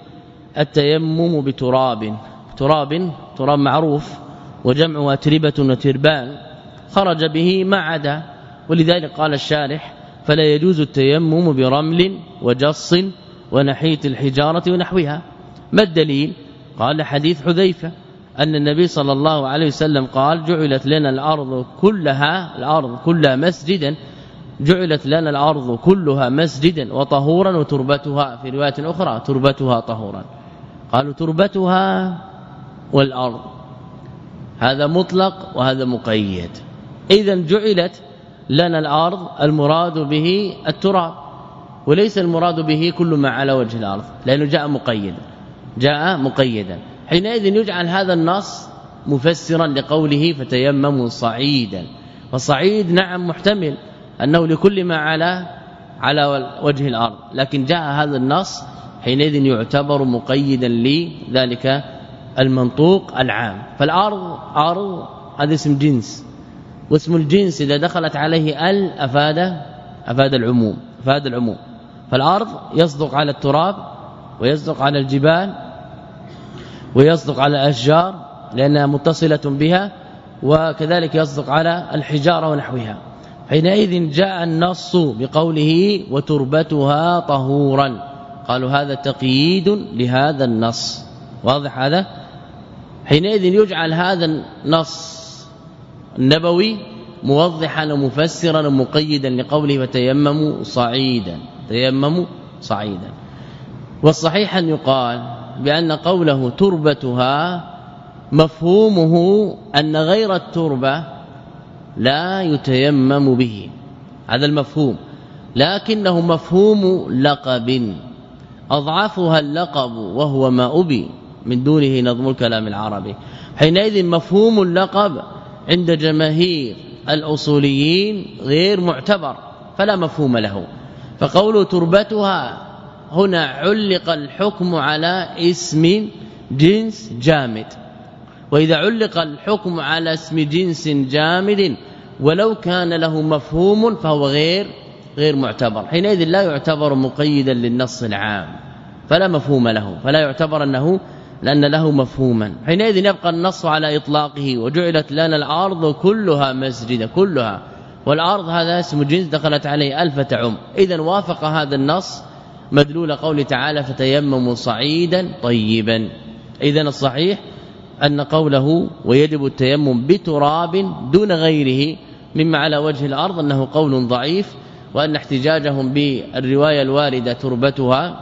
التيمم بتراب، تراب تراب معروف وجمعها تربة وتربان، خرج به ما عدا، ولذلك قال الشارح فلا يجوز التيمم برمل وجص ونحية الحجارة ونحوها. ما الدليل؟ قال حديث حذيفة أن النبي صلى الله عليه وسلم قال جعلت لنا الأرض كلها الأرض كلها مسجدا، جعلت لنا الأرض كلها مسجدا وطهورا وتربتها في رواية أخرى تربتها طهورا. قالوا تربتها والأرض، هذا مطلق وهذا مقيد. إذن جعلت لنا الأرض المراد به التراب، وليس المراد به كل ما على وجه الأرض، لأنه جاء مقيدا جاء مقيدا حينئذ يجعل هذا النص مفسرا لقوله فتيمموا صعيدا، فالصعيد نعم محتمل أنه لكل ما على على وجه الأرض، لكن جاء هذا النص حينئذ يعتبر مقيدا لذلك المنطوق العام. فالأرض أرض هذا اسم جنس، واسم الجنس إذا دخلت عليه ال أفاد أفاد العموم أفاد العموم فالأرض يصدق على التراب ويصدق على الجبال ويصدق على الأشجار لأنها متصلة بها، وكذلك يصدق على الحجارة ونحوها. حينئذ جاء النص بقوله وتربتها طهورا، قالوا هذا تقييد لهذا النص، واضح هذا؟ حينئذ يجعل هذا النص النبوي موضحا ومفسرا ومقيدا لقوله فتيمموا صعيدا تيمموا صعيدا. والصحيح أن يقال بأن قوله تربتها مفهومه أن غير التربة لا يتيمم به، هذا المفهوم، لكنه مفهوم لقب أضعفها اللقب وهو ما أبي من دونه نظم الكلام العربي. حينئذ مفهوم اللقب عند جماهير الأصوليين غير معتبر فلا مفهوم له. فقول تربتها هنا علق الحكم على اسم جنس جامد، وإذا علق الحكم على اسم جنس جامد ولو كان له مفهوم فهو غير غير معتبر، حينئذ لا يعتبر مقيدا للنص العام فلا مفهوم له، فلا يعتبر أنه لأن له مفهوما. حينئذ يبقى النص على إطلاقه وجعلت لنا الأرض كلها مسجدا كلها، والأرض هذا اسم جنس دخلت عليه ألف تعم. إذن وافق هذا النص مدلول قول تعالى فتيمموا صعيدا طيبا. إذن الصحيح أن قوله ويجب التيمم بتراب دون غيره مما على وجه الأرض أنه قول ضعيف، وأن احتجاجهم بالرواية الواردة تربتها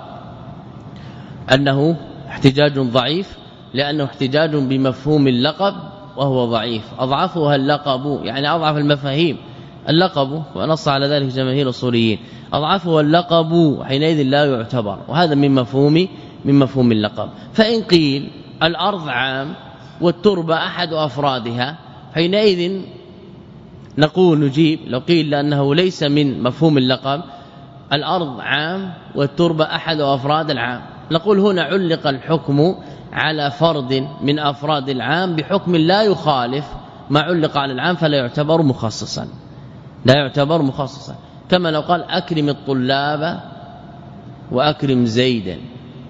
أنه احتجاج ضعيف، لأنه احتجاج بمفهوم اللقب وهو ضعيف. أضعفها اللقب يعني أضعف المفاهيم اللقب، ونص على ذلك جماهير الأصوليين، أضعفها اللقب حينئذ لا يعتبر، وهذا من مفهوم من مفهوم اللقب. فإن قيل الأرض عام والتربة أحد أفرادها حينئذ نقول نجيب، لو قيل لأنه ليس من مفهوم اللقب الأرض عام والتربة أحد أفراد العام، نقول هنا علق الحكم على فرد من أفراد العام بحكم لا يخالف ما علق على العام فلا يعتبر مخصصا لا يعتبر مخصصا كما لو قال أكرم الطلاب وأكرم زيدا.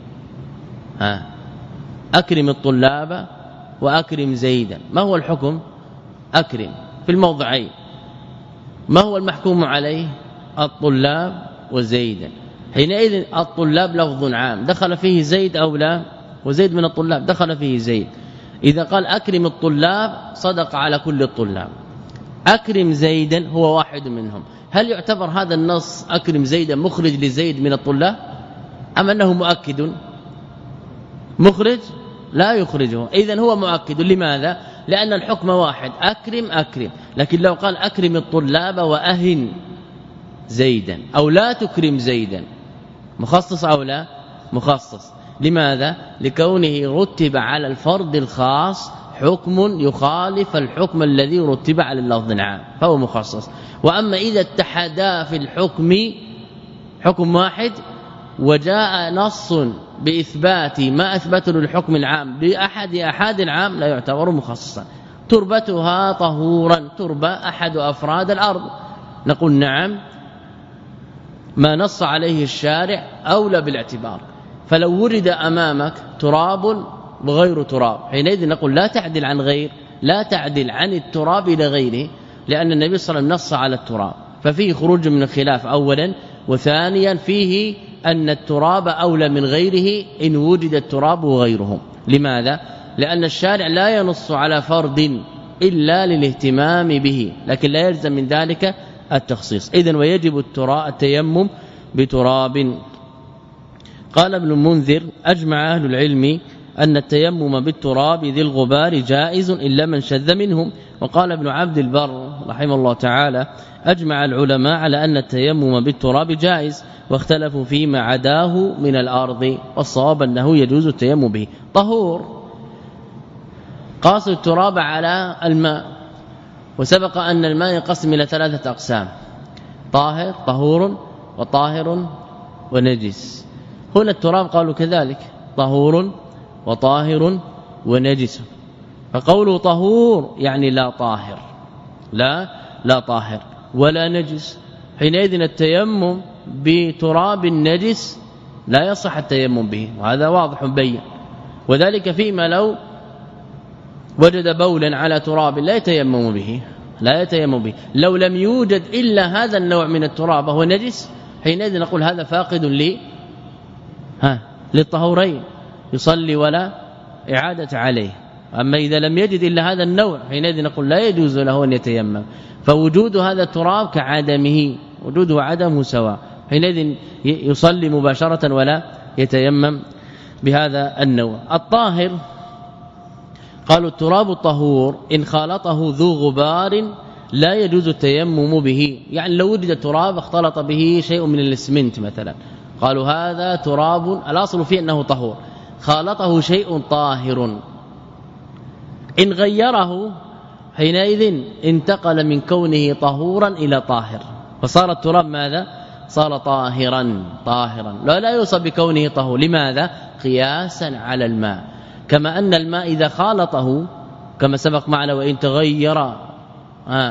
ها أكرم الطلاب وأكرم زيدا، ما هو الحكم؟ أكرم في الموضعين، ما هو المحكوم عليه؟ الطلاب وزيدا. حينئذ الطلاب لفظ عام دخل فيه زيد أو لا، وزيد من الطلاب دخل فيه زيد. إذا قال أكرم الطلاب صدق على كل الطلاب، أكرم زيدا هو واحد منهم. هل يعتبر هذا النص أكرم زيدا مخرج لزيد من الطلاب أم أنه مؤكد مخرج؟ لا يخرجه. إذن هو مؤكد. لماذا؟ لأن الحكم واحد، أكرم أكرم. لكن لو قال أكرم الطلاب وأهن زيدا أو لا تكرم زيدا، مخصص أو لا مخصص. لماذا؟ لكونه رتب على الفرد الخاص حكم يخالف الحكم الذي رتب على اللفظ العام فهو مخصص. وأما إذا اتحدا في الحكم حكم واحد وجاء نص بإثبات ما أثبته للحكم العام بأحد أحد العام لا يعتبر مخصصا. تربتها طهورا، تربة أحد أفراد الأرض، نقول نعم ما نص عليه الشارع أولى بالاعتبار. فلو ورد أمامك تراب بغير تراب حينئذ نقول لا تعدل عن غير لا تعدل عن التراب إلى غيره، لأن النبي صلى الله عليه وسلم نص على التراب، ففيه خروج من الخلاف أولا، وثانيا فيه أن التراب أولى من غيره إن وجد التراب وغيره. لماذا؟ لأن الشارع لا ينص على فرد إلا للاهتمام به، لكن لا يلزم من ذلك التخصيص. إذن ويجب التيمم بتراب. قال ابن المنذر أجمع أهل العلم أن التيمم بالتراب ذي الغبار جائز إلا من شذ منهم. وقال ابن عبد البر رحمه الله تعالى أجمع العلماء على أن التيمم بالتراب جائز، واختلفوا فيما عداه من الأرض، والصواب أنه يجوز التيمم به. طهور، قاس التراب على الماء، وسبق أن الماء ينقسم إلى ثلاثة أقسام: طاهر، طهور، وطاهر ونجس. هنا التراب قالوا كذلك طهور وطاهر ونجس، فقوله طهور يعني لا طاهر، لا لا طاهر ولا نجس. حينئذ التيمم بتراب النجس لا يصح التيمم به، وهذا واضح بين. وذلك فيما لو وجد بولا على تراب لا يتيمم به، لا يتيمم به. لو لم يوجد إلا هذا النوع من التراب وهو نجس، حينئذ نقول هذا فاقد لي ها للطهورين، يصلي ولا إعادة عليه. أما إذا لم يجد إلا هذا النوع، حينئذ نقول لا يجوز له أن يتيمم. فوجود هذا التراب كعدمه، وجوده وعدمه سواء، حينئذ يصلي مباشرة ولا يتيمم بهذا النوع. الطاهر قالوا التراب الطهور إن خالطه ذو غبار لا يجوز التيمم به. يعني لو وجد تراب اختلط به شيء من الاسمنت مثلا، قالوا هذا تراب الاصل فيه انه طهور، خالطه شيء طاهر، إن غيره حينئذ انتقل من كونه طهورا إلى طاهر، فصار التراب ماذا؟ صار طاهرا طاهرا لا لا يوصف بكونه طهور. لماذا؟ قياسا على الماء، كما أن الماء إذا خالطه كما سبق معنا وإن تغير آه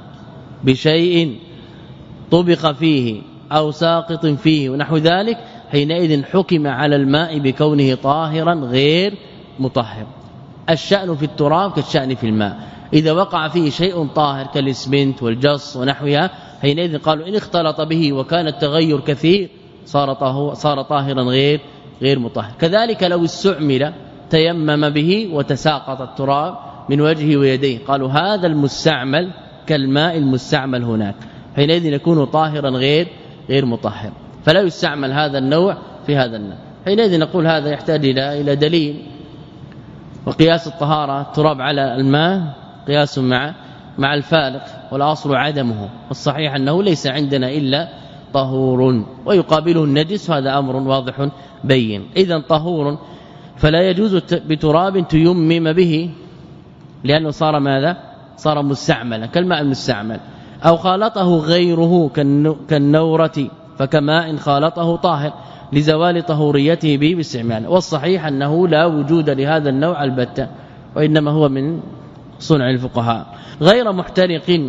بشيء طبق فيه أو ساقط فيه ونحو ذلك، حينئذ حكم على الماء بكونه طاهرا غير مطهر. الشأن في التراب كالشأن في الماء، إذا وقع فيه شيء طاهر كالاسمنت والجص ونحوها، حينئذ قالوا إن اختلط به وكان التغير كثير صار صار طاهرا غير غير مطهر. كذلك لو استعمل تيمم به وتساقط التراب من وجهه ويديه، قالوا هذا المستعمل كالماء المستعمل هناك، حينئذ يكون طاهرا غير غير مطهر، فلا يستعمل هذا النوع في هذا النوع. حينئذ نقول هذا يحتاج الى الى دليل. وقياس الطهارة التراب على الماء قياس مع مع الفالق، والاصل عدمه، والصحيح انه ليس عندنا الا طهور ويقابله النجس، هذا امر واضح بين. اذا طهور فلا يجوز بتراب تيمم به، لانه صار ماذا؟ صار مستعملا كالماء المستعمل. أو خالطه غيره كالنورة فكماء خالطه طاهر لزوال طهوريته به باستعماله. والصحيح أنه لا وجود لهذا النوع البتة، وإنما هو من صنع الفقهاء غير محترق.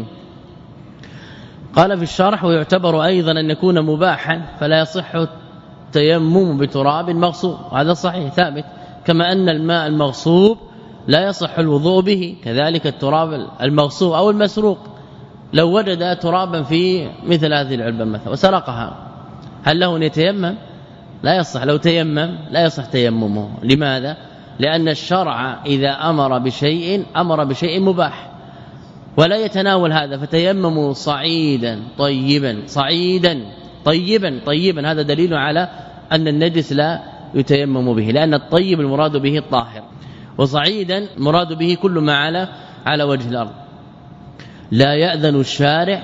قال في الشرح ويعتبر أيضا أن يكون مباحا فلا يصح التيمم بتراب مغصوب، وهذا صحيح ثابت، كما أن الماء المغصوب لا يصح الوضوء به، كذلك التراب المغصوب أو المسروق. لو وجد ترابا في مثل هذه العلبة مثلا وسرقها، هل له ان يتيمم؟ لا يصح. لو تيمم لا يصح تيممه. لماذا؟ لأن الشرع إذا أمر بشيء أمر بشيء مباح ولا يتناول هذا، فتيمموا صعيدا طيبا صعيدا طيبا طيبا، هذا دليل على أن النجس لا يتيمم به، لأن الطيب المراد به الطاهر، وصعيدا مراد به كل ما على على وجه الأرض. لا يأذن الشارع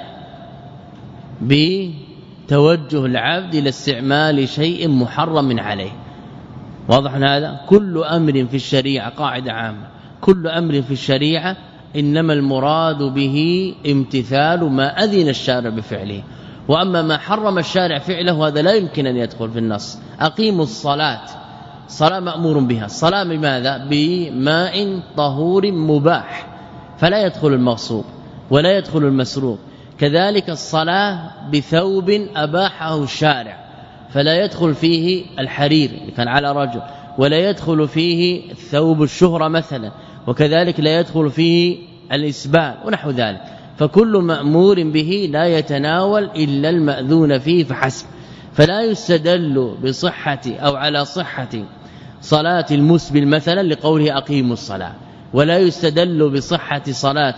بتوجه العبد إلى استعمال شيء محرم عليه. واضح هذا؟ كل أمر في الشريعة قاعدة عامة، كل أمر في الشريعة إنما المراد به امتثال ما أذن الشارع بفعله، وأما ما حرم الشارع فعله هذا لا يمكن أن يدخل في النص. أقيموا الصلاة، الصلاة مأمور بها، الصلاة بماذا؟ بماء طهور مباح، فلا يدخل المغصوب ولا يدخل المسروق. كذلك الصلاة بثوب أباحه الشارع، فلا يدخل فيه الحرير كان على رجل، ولا يدخل فيه ثوب الشهرة مثلا، وكذلك لا يدخل فيه الإسبال ونحو ذلك. فكل مأمور به لا يتناول إلا المأذون فيه فحسب. فلا يستدل بصحة أو على صحة صلاة المسبل مثلا لقوله أقيموا الصلاة، ولا يستدل بصحة صلاة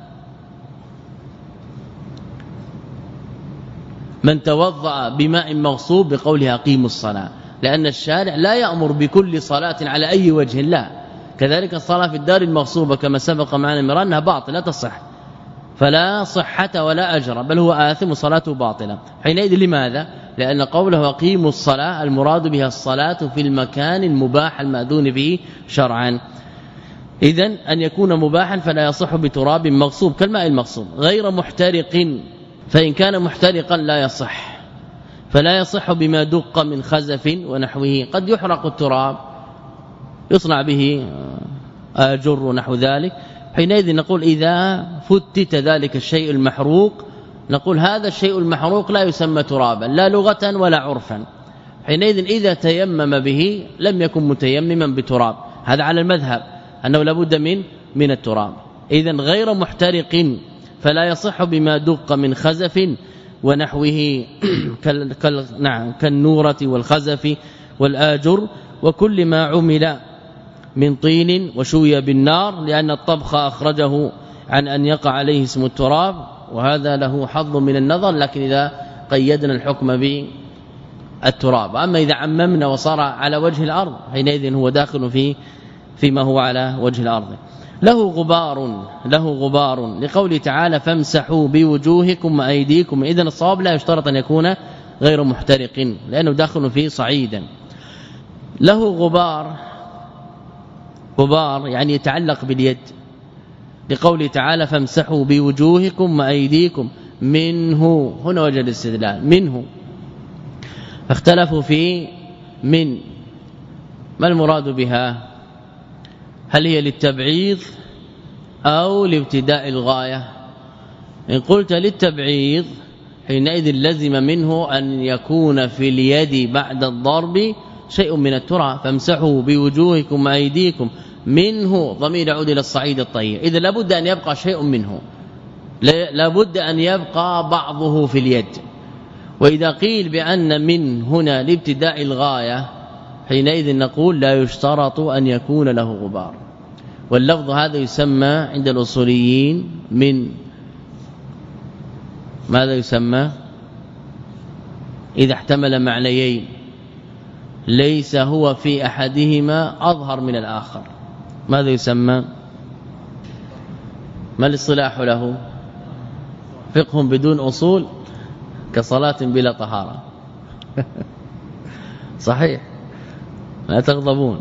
من توضأ بماء مغصوب بقوله أقيموا الصلاة، لأن الشارع لا يأمر بكل صلاة على أي وجه، لا. كذلك الصلاة في الدار المغصوبة كما سبق معنا مرة أنها باطلة لا تصح، فلا صحة ولا أجر، بل هو آثم وصلاته باطلة. حينئذ لماذا؟ لأن قوله أقيموا الصلاة المراد بها الصلاة في المكان المباح المأذون به شرعا. إذن أن يكون مباحا فلا يصح بتراب مغصوب كالماء المغصوب غير محترق، فإن كان محترقا لا يصح، فلا يصح بما دق من خزف ونحوه. قد يحرق التراب يصنع به آجر ونحو ذلك، حينئذ نقول إذا فتت ذلك الشيء المحروق نقول هذا الشيء المحروق لا يسمى ترابا لا لغة ولا عرفا، حينئذ إذا تيمم به لم يكن متيمما بتراب. هذا على المذهب أنه لابد من من التراب. إذن غير محترق فلا يصح بما دق من خزف ونحوه كال نعم كالنورة والخزف والآجر وكل ما عمل من طين وشوي بالنار، لأن الطبخ أخرجه عن أن يقع عليه اسم التراب، وهذا له حظ من النظر، لكن إذا قيدنا الحكم بالتراب. أما إذا عممنا وصار على وجه الأرض حينئذ هو داخل في فيما هو على وجه الأرض. له غبار له غبار لقوله تعالى فامسحوا بوجوهكم وأيديكم. إذن الصواب لا يشترط أن يكون غير محترق لأنه داخل فيه صعيدا. له غبار غبار يعني يتعلق باليد، لقوله تعالى فامسحوا بوجوهكم وأيديكم منه. هنا وجه الاستدلال منه. اختلفوا في من ما المراد بها، هل هي للتبعيض أو لابتداء الغاية؟ إن قلت للتبعيض حينئذ لزم منه أن يكون في اليد بعد الضرب شيء من التراب، فامسحوا بوجوهكم وأيديكم منه ضمير يعود إلى الصعيد الطيب. إذا لابد أن يبقى شيء منه، لابد أن يبقى بعضه في اليد. وإذا قيل بأن من هنا لابتداء الغاية حينئذ نقول لا يشترط أن يكون له غبار. واللفظ هذا يسمى عند الأصوليين من ماذا يسمى؟ إذا احتمل معنيين ليس هو في أحدهما أظهر من الآخر، ماذا يسمى؟ ما الاصطلاح له؟ فقه بدون أصول كصلاة بلا طهارة. صحيح، لا تغضبون.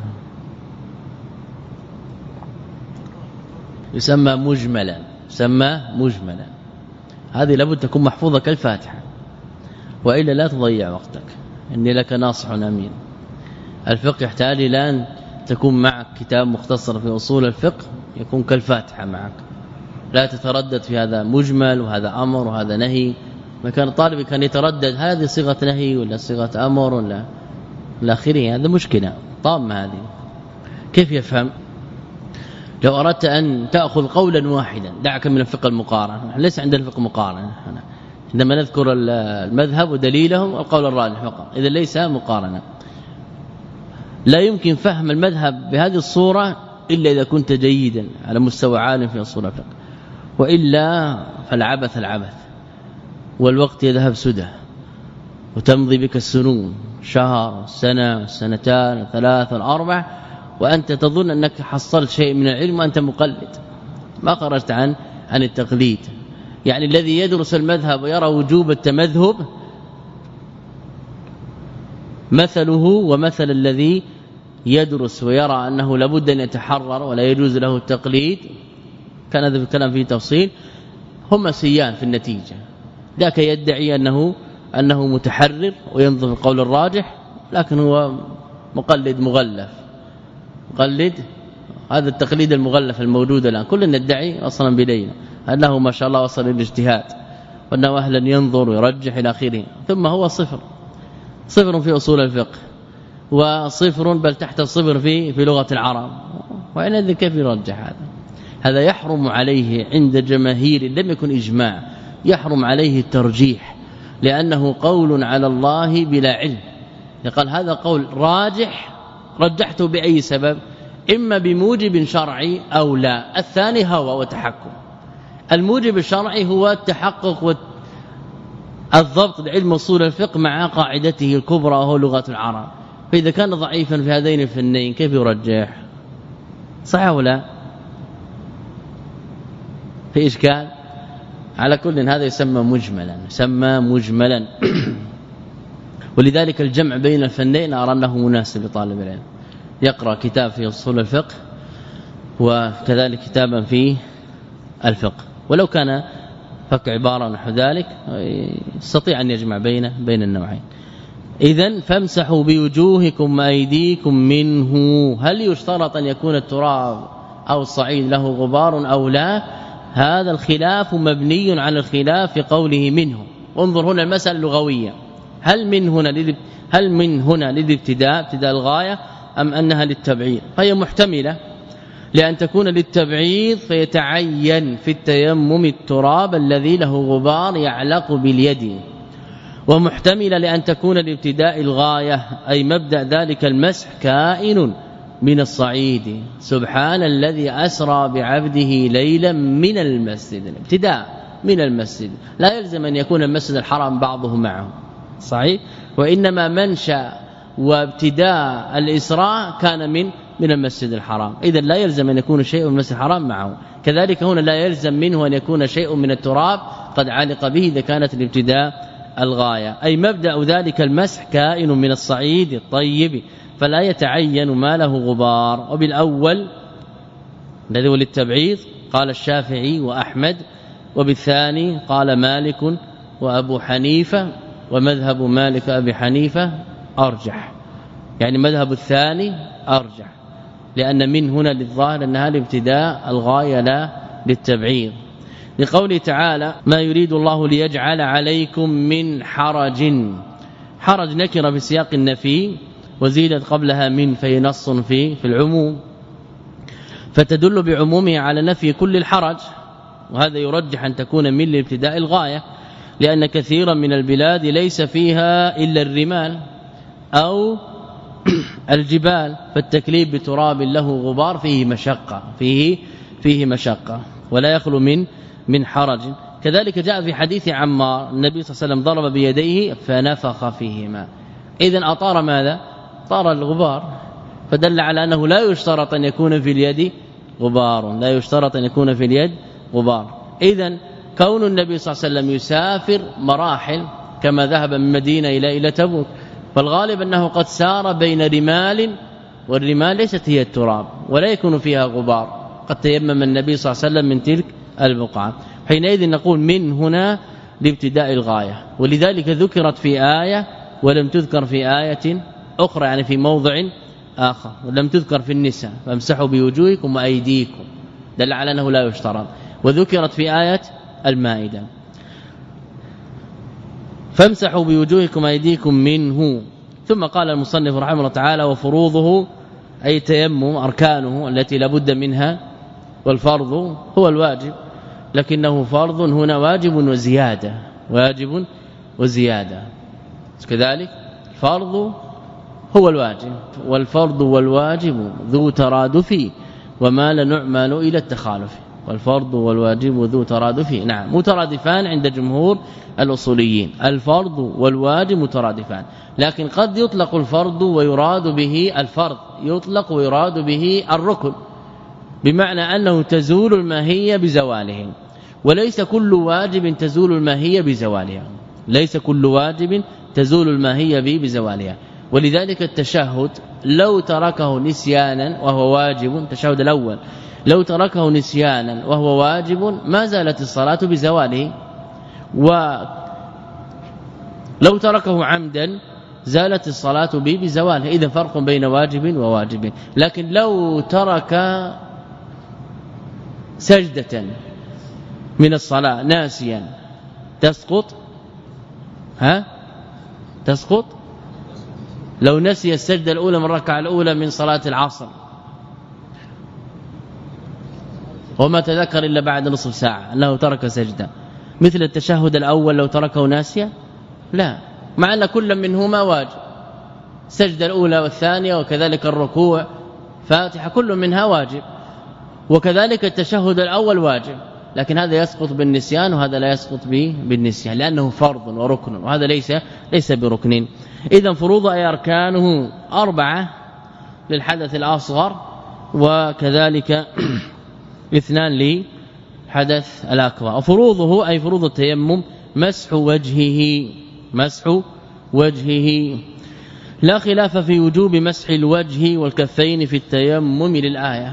يسمى مجملا، يسمى مجملا. هذه لابد تكون محفوظة كالفاتحة، وإلا لا تضيع وقتك. إني لك ناصح أمين. الفقه يحتاج إلى أن تكون معك كتاب مختصر في أصول الفقه يكون كالفاتحة معك، لا تتردد في هذا مجمل وهذا أمر وهذا نهي. ما كان الطالب كان يتردد هذه صيغة نهي ولا صيغة أمر ولا الآخرين، هذا مشكلة طامة. هذه كيف يفهم؟ لو أردت أن تأخذ قولا واحدا، دعك من الفقه المقارن، ليس عندنا الفقه مقارنة، عندما نذكر المذهب ودليلهم القول الراجح فقط، إذا ليس مقارنة. لا يمكن فهم المذهب بهذه الصورة إلا إذا كنت جيدا على مستوى عالم في أصول الفقه، وإلا فالعبث العبث، والوقت يذهب سدى وتمضي بك السنون، شهر سنة سنتان ثلاثة أربع، وأنت تظن أنك حصلت شيء من العلم وأنت مقلد، ما خرجت عن عن التقليد. يعني الذي يدرس المذهب ويرى وجوب التمذهب مثله ومثل الذي يدرس ويرى أنه لابد أن يتحرر ولا يجوز له التقليد، كان هذا الكلام فيه تفصيل، هما سيان في النتيجة. ذاك يدعي أنه أنه متحرر وينظر في القول الراجح، لكن هو مقلد مغلف، مقلد هذا التقليد المغلف الموجود الآن كلنا ندعي أصلا بدينا أنه ما شاء الله وصل للاجتهاد وأنه أهلا ينظر ويرجح إلى آخره، ثم هو صفر صفر في أصول الفقه، وصفر بل تحت الصفر في في لغة العرب، وعنذ كيف يرجح هذا؟ هذا يحرم عليه عند جماهير لم يكن إجماع، يحرم عليه الترجيح، لأنه قول على الله بلا علم. يقال هذا قول راجح رجحته بأي سبب؟ إما بموجب شرعي أو لا. الثاني هوى وتحكم. الموجب الشرعي هو التحقق والضبط بعلم اصول الفقه مع قاعدته الكبرى وهو لغة العرب، فإذا كان ضعيفا في هذين الفنين كيف يرجح؟ صحيح ولا في إشكال؟ على كل هذا يسمى مجملا، يسمى مجملا. ولذلك الجمع بين الفنين أرى أنه مناسب لطالب العلم، يقرأ كتاب في أصول الفقه وكذلك كتابا في الفقه. ولو كان فك عبارة نحو ذلك يستطيع أن يجمع بين بين النوعين. إذن فامسحوا بوجوهكم وأيديكم منه. هل يشترط أن يكون التراب أو الصعيد له غبار أو لا؟ هذا الخلاف مبني على الخلاف في قوله منه. انظر هنا المسألة اللغوية، هل من هنا هل من هنا للابتداء ابتداء الغاية أم أنها للتبعيض؟ فهي محتملة لأن تكون للتبعيض فيتعين في التيمم التراب الذي له غبار يعلق باليد، ومحتملة لأن تكون لابتداء الغاية أي مبدأ ذلك المسح كائن من الصعيد. سبحان الذي أسرى بعبده ليلا من المسجد، ابتداء من المسجد، لا يلزم أن يكون المسجد الحرام بعضه معه صحيح، وإنما منشأ وابتداء الإسراء كان من من المسجد الحرام. إذا لا يلزم أن يكون شيء من المسجد الحرام معه. كذلك هنا لا يلزم منه أن يكون شيء من التراب قد علق به إذا كانت الابتداء الغاية، أي مبدأ ذلك المسح كائن من الصعيد الطيب فلا يتعين ما له غبار. وبالأول الذي هو للتبعيض قال الشافعي وأحمد، وبالثاني قال مالك وأبو حنيفة، ومذهب مالك أبي حنيفة أرجح، يعني مذهب الثاني أرجح، لأن من هنا للظاهر أنها لابتداء الغاية لا للتبعيض، لقوله تعالى ما يريد الله ليجعل عليكم من حرج. حرج نكره في سياق النفي وزيدت قبلها من، في نص في في العموم، فتدل بعمومه على نفي كل الحرج، وهذا يرجح أن تكون من لابتداء الغاية، لأن كثيرا من البلاد ليس فيها إلا الرمال أو الجبال، فالتكليف بتراب له غبار فيه مشقة فيه فيه مشقة ولا يخلو من من حرج. كذلك جاء في حديث عمار النبي صلى الله عليه وسلم ضرب بيديه فنفخ فيهما، إذن أطار ماذا؟ طار الغبار، فدل على أنه لا يشترط أن يكون في اليد غبار، لا يشترط أن يكون في اليد غبار. إذن كون النبي صلى الله عليه وسلم يسافر مراحل كما ذهب من مدينة إلى إلى تبوك، فالغالب أنه قد سار بين رمال، والرمال ليست هي التراب ولا يكون فيها غبار، قد تيمم النبي صلى الله عليه وسلم من تلك البقعة. حينئذ نقول من هنا لابتداء الغاية، ولذلك ذكرت في آية ولم تذكر في آية أخرى، يعني في موضع آخر، ولم تذكر في النساء فامسحوا بوجوهكم وأيديكم، دل على أنه لا يشترط، وذكرت في آية المائدة فامسحوا بوجوهكم وأيديكم منه. ثم قال المصنف رحمه الله تعالى وفروضه أي تيمم أركانه التي لابد منها، والفرض هو الواجب، لكنه فرض هنا واجب وزيادة، واجب وزيادة كذلك. الفرض هو الواجب، والفرض والواجب ذو ترادف ومال نعمل إلى التخالف، والفرض والواجب ذو ترادف، نعم مترادفان عند جمهور الأصوليين، الفرض والواجب مترادفان، لكن قد يطلق الفرض ويراد به الفرض، يطلق ويراد به الركن، بمعنى أنه تزول الماهية بزواله، وليس كل واجب تزول الماهية بزوالها، ليس كل واجب تزول الماهية به بزوالها. ولذلك التشهد لو تركه نسيانا وهو واجب، التشهد الأول لو تركه نسيانا وهو واجب ما زالت الصلاة بزواله، ولو تركه عمدا زالت الصلاة به بزواله. إذا فرق بين واجب وواجب. لكن لو ترك سجدة من الصلاة ناسيا تسقط، ها تسقط لو نسي السجدة الأولى من الركعة الأولى من صلاة العصر وما تذكر إلا بعد نصف ساعة أنه ترك سجدة، مثل التشهد الأول لو تركه ناسيا لا، مع أن كل منهما واجب، السجدة الأولى والثانية وكذلك الركوع فاتحة كل منها واجب، وكذلك التشهد الأول واجب، لكن هذا يسقط بالنسيان وهذا لا يسقط به بالنسيان لأنه فرض وركن، وهذا ليس ليس بركن. إذا فروض أي أركانه أربعة للحدث الأصغر، وكذلك اثنان لحدث الأكبر. وفروضه أي فروض التيمم مسح وجهه، مسح وجهه، لا خلاف في وجوب مسح الوجه والكفين في التيمم للآية،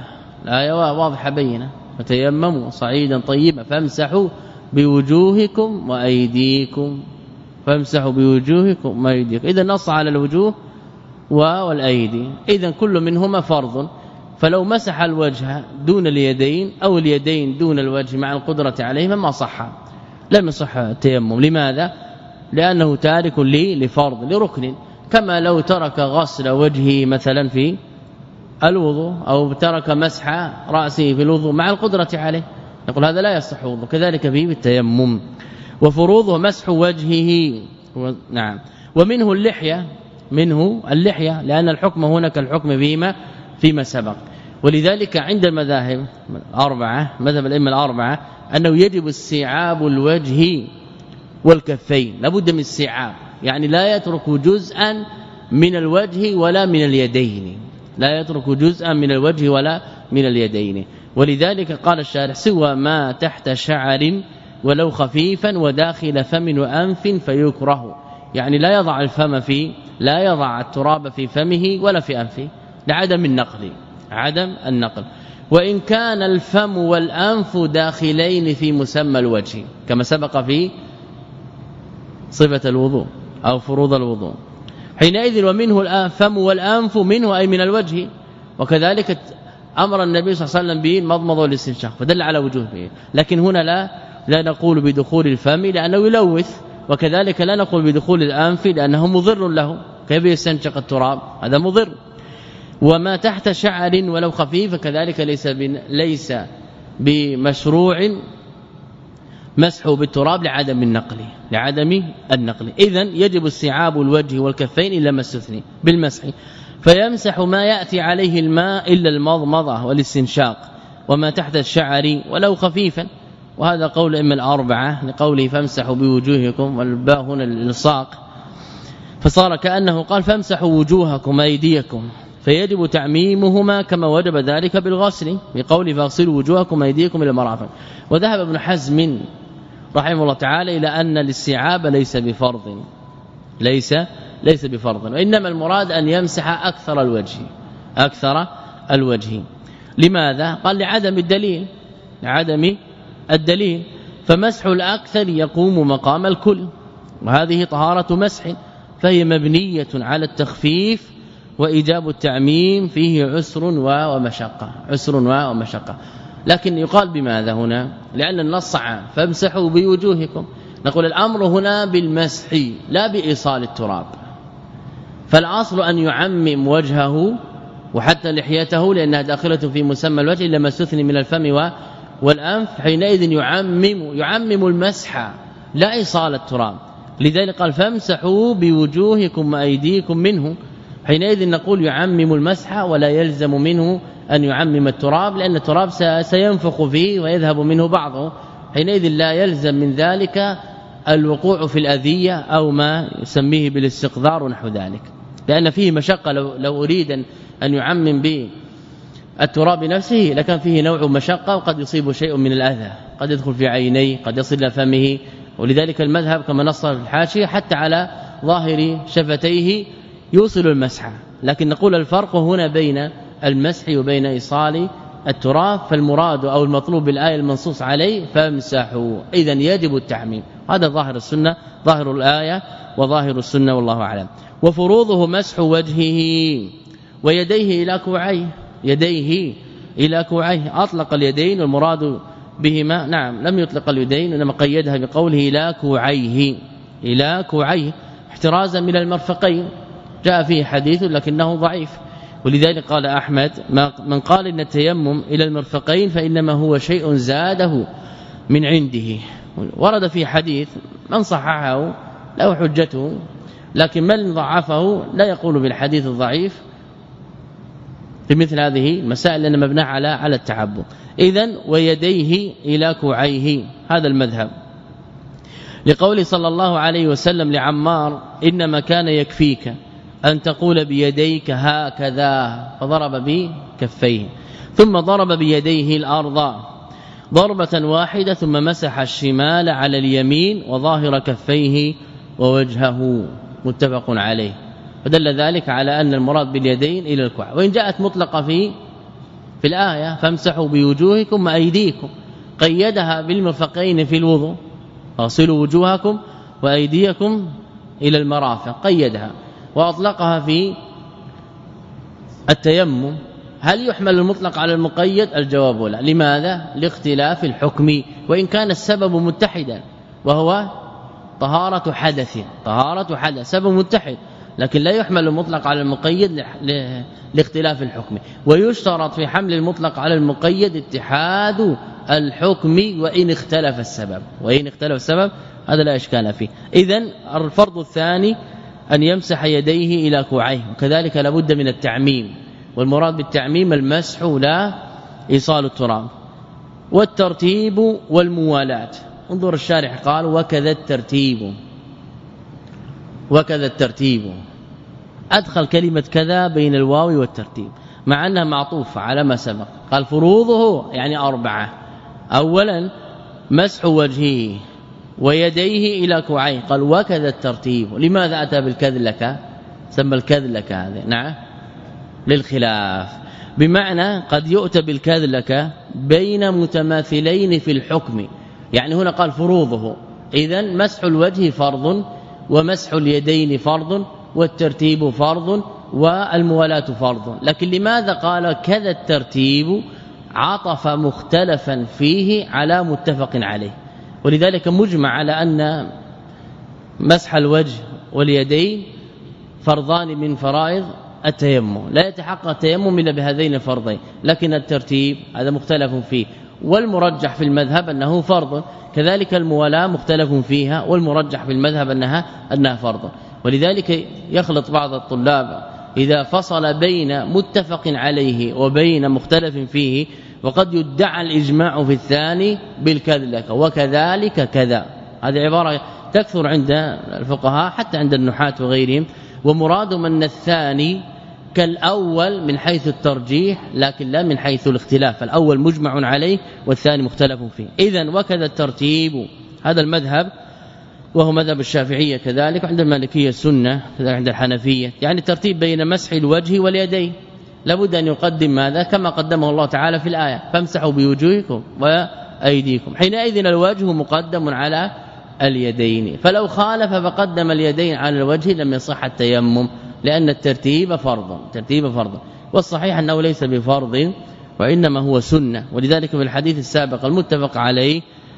الآية واضحة بينة فتيمموا صعيدا طيبا فامسحوا بوجوهكم وأيديكم فامسحوا بوجوهكم وأيديكم. إذا نص على الوجوه والأيدي، إذا كل منهما فرض، فلو مسح الوجه دون اليدين أو اليدين دون الوجه مع القدرة عليهما ما صح، لم يصح التيمم. لماذا؟ لأنه تارك لي لفرض لركن، كما لو ترك غسل وجهه مثلا في الوضوء أو ترك مسح رأسه في الوضوء مع القدرة عليه، نقول هذا لا يصح وضوء. كذلك به بالتيمم. وفروضه مسح وجهه، نعم. ومنه اللحية، منه اللحية، لأن الحكم هنا كالحكم فيما فيما سبق. ولذلك عند المذاهب الأربعة، مذهب الأئمة الأربعة، أنه يجب استيعاب الوجه والكفين، لابد من استيعاب، يعني لا يترك جزءا من الوجه ولا من اليدين، لا يترك جزءا من الوجه ولا من اليدين. ولذلك قال الشارح: سوى ما تحت شعر ولو خفيفا وداخل فم وأنف فيكره، يعني لا يضع الفم في لا يضع التراب في فمه ولا في أنفه لعدم النقل، عدم النقل. وإن كان الفم والأنف داخلين في مسمى الوجه كما سبق في صفة الوضوء أو فروض الوضوء، حينئذ ومنه الفم والأنف، منه أي من الوجه. وكذلك أمر النبي صلى الله عليه وسلم به المضمضة والاستنشاق فدل على وجوبه، لكن هنا لا لا نقول بدخول الفم لأنه يلوث، وكذلك لا نقول بدخول الأنف لأنه مضر له، كيف يستنشق التراب؟ هذا مضر. وما تحت شعر ولو خفيف كذلك ليس ليس بمشروع مسحه بالتراب لعدم النقل لعدم النقل. إذن يجب استيعاب الوجه والكفين إلا ما استثني بالمسح، فيمسح ما يأتي عليه الماء إلا المضمضة والاستنشاق، وما تحت الشعر ولو خفيفا. وهذا قول إما الأربعة لقوله فامسحوا بوجوهكم، والباء هنا الإلصاق، فصار كأنه قال فامسحوا وجوهكم أيديكم، فيجب تعميمهما كما وجب ذلك بالغسل بقول فاغسلوا وجوهكم وأيديكم إلى المرافق. وذهب ابن حزم رحمه الله تعالى إلى أن الاستيعاب ليس بفرض ليس ليس بفرض، وإنما المراد أن يمسح أكثر الوجه أكثر الوجه. لماذا؟ قال لعدم الدليل لعدم الدليل فمسح الأكثر يقوم مقام الكل، وهذه طهارة مسح، فهي مبنية على التخفيف، وإيجاب التعميم فيه عسر ومشقة عسر ومشقة. لكن يقال بماذا هنا؟ لأن النص عام فامسحوا بوجوهكم، نقول الأمر هنا بالمسح لا بإيصال التراب، فالأصل أن يعمم وجهه وحتى لحيته لأنها داخلة في مسمى الوجه إلا ما استثني من الفم والأنف، حينئذ يعمم يعمم المسح لا إيصال التراب. لذلك قال فامسحوا بوجوهكم وأيديكم منه، حينئذ نقول يعمم المسح ولا يلزم منه أن يعمم التراب، لأن التراب سينفخ فيه ويذهب منه بعضه، حينئذ لا يلزم من ذلك الوقوع في الأذية أو ما يسميه بالاستقذار ونحو ذلك، لأن فيه مشقة. لو, لو أريد أن يعمم به التراب نفسه لكان فيه نوع مشقة، وقد يصيب شيء من الأذى، قد يدخل في عينيه، قد يصل إلى فمه. ولذلك المذهب كما نص في الحاشية حتى على ظاهر شفتيه يوصل المسح. لكن نقول الفرق هنا بين المسح وبين إيصال التراب، فالمراد أو المطلوب بالآية المنصوص عليه فامسحوا، إذن يجب التعميم. هذا ظاهر السنة، ظاهر الآية وظاهر السنة والله أعلم. وفروضه مسح وجهه ويديه إلى كوعيه، يديه إلى كوعيه، أطلق اليدين والمراد بهما نعم لم يطلق اليدين، إنما قيدها بقوله إلى كوعيه إلى كوعيه احترازا من المرفقين، جاء فيه حديث لكنه ضعيف. ولذلك قال أحمد من قال إن التيمم إلى المرفقين فإنما هو شيء زاده من عنده. ورد في حديث من صححه له حجته، لكن من ضعفه لا يقول بالحديث الضعيف في مثل هذه المسائل لأن مبناه على على التعبد. إذن ويديه إلى كوعيه، هذا المذهب، لقول صلى الله عليه وسلم لعمار إنما كان يكفيك أن تقول بيديك هكذا، فضرب بكفيه ثم ضرب بيديه الأرض ضربة واحدة ثم مسح الشمال على اليمين وظاهر كفيه ووجهه، متفق عليه. فدل ذلك على أن المراد باليدين إلى الكوع، وإن جاءت مطلقة في في الآية فامسحوا بوجوهكم وأيديكم قيدها بالمرفقين في الوضوء اغسلوا وجوهكم وأيديكم إلى المرافق قيدها وأطلقها في التيمم. هل يحمل المطلق على المقيد؟ الجواب لا. لماذا؟ لاختلاف الحكم وإن كان السبب متحدا وهو طهارة حدث طهارة حدث سبب متحد لكن لا يحمل المطلق على المقيد لاختلاف الحكم. ويشترط في حمل المطلق على المقيد اتحاد الحكم وإن اختلف السبب وإن اختلف السبب هذا لا إشكال فيه. إذن الفرض الثاني أن يمسح يديه إلى كوعيه وكذلك لابد من التعميم والمراد بالتعميم المسح لا إيصال التراب. والترتيب والموالاة انظر الشارح قال وكذا الترتيب وكذا الترتيب أدخل كلمة كذا بين الواو والترتيب مع أنها معطوفة على ما سبق. قال فروضه يعني أربعة. أولا مسح وجهه ويديه إلى كوعيه قال وكذا الترتيب. لماذا أتى بالكذلك؟ سمى الكذلك هذا نعم للخلاف بمعنى قد يؤتى بالكذلك بين متماثلين في الحكم. يعني هنا قال فروضه إذن مسح الوجه فرض ومسح اليدين فرض والترتيب فرض والموالاة فرض. لكن لماذا قال كذا الترتيب؟ عطف مختلفا فيه على متفق عليه. ولذلك مجمع على أن مسح الوجه واليدين فرضان من فرائض التيمم لا يتحقق التيمم الا بهذين الفرضين. لكن الترتيب هذا مختلف فيه والمرجح في المذهب أنه فرض. كذلك الموالاة مختلف فيها والمرجح في المذهب أنها أنها فرض. ولذلك يخلط بعض الطلاب إذا فصل بين متفق عليه وبين مختلف فيه وقد يدعى الإجماع في الثاني بالكذلك وكذلك كذا. هذه عبارة تكثر عند الفقهاء حتى عند النحاة وغيرهم. ومرادهم أن الثاني كالأول من حيث الترجيح لكن لا من حيث الاختلاف. الأول مجمع عليه والثاني مختلف فيه. إذن وكذا الترتيب هذا المذهب وهو مذهب الشافعية كذلك عند المالكية السنة كذلك عند الحنفية. يعني الترتيب بين مسح الوجه واليدين لابد أن يقدم ماذا كما قدمه الله تعالى في الآية فامسحوا بوجوهكم وأيديكم. حينئذ الوجه مقدم على اليدين فلو خالف فقدم اليدين على الوجه لم يصح التيمم لأن الترتيب فرض ترتيب فرض. والصحيح أنه ليس بفرض وإنما هو سنة. ولذلك في الحديث السابق المتفق عليه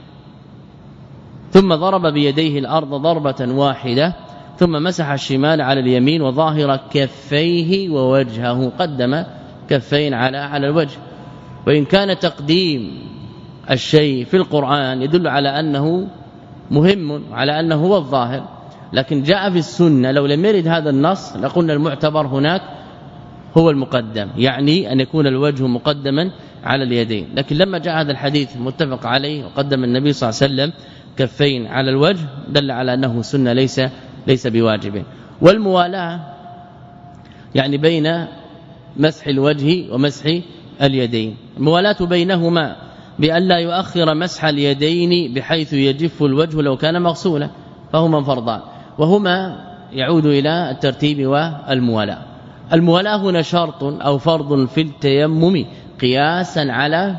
ثم ضرب بيديه الأرض ضربة واحدة ثم مسح الشمال على اليمين وظاهر كفيه ووجهه قدم كفين على على الوجه. وإن كان تقديم الشيء في القرآن يدل على أنه مهم على أنه هو الظاهر لكن جاء في السنة لو لم يرد هذا النص لقلنا المعتبر هناك هو المقدم يعني أن يكون الوجه مقدما على اليدين. لكن لما جاء هذا الحديث متفق عليه وقدم النبي صلى الله عليه وسلم كفين على الوجه دل على أنه سنة ليس ليس بواجب. والموالاة يعني بين مسح الوجه ومسح اليدين الموالاة بينهما بأن لا يؤخر مسح اليدين بحيث يجف الوجه لو كان مغسولا فهما فرضان وهما يعود إلى الترتيب والموالاة. الموالاة هنا شرط أو فرض في التيمم قياسا على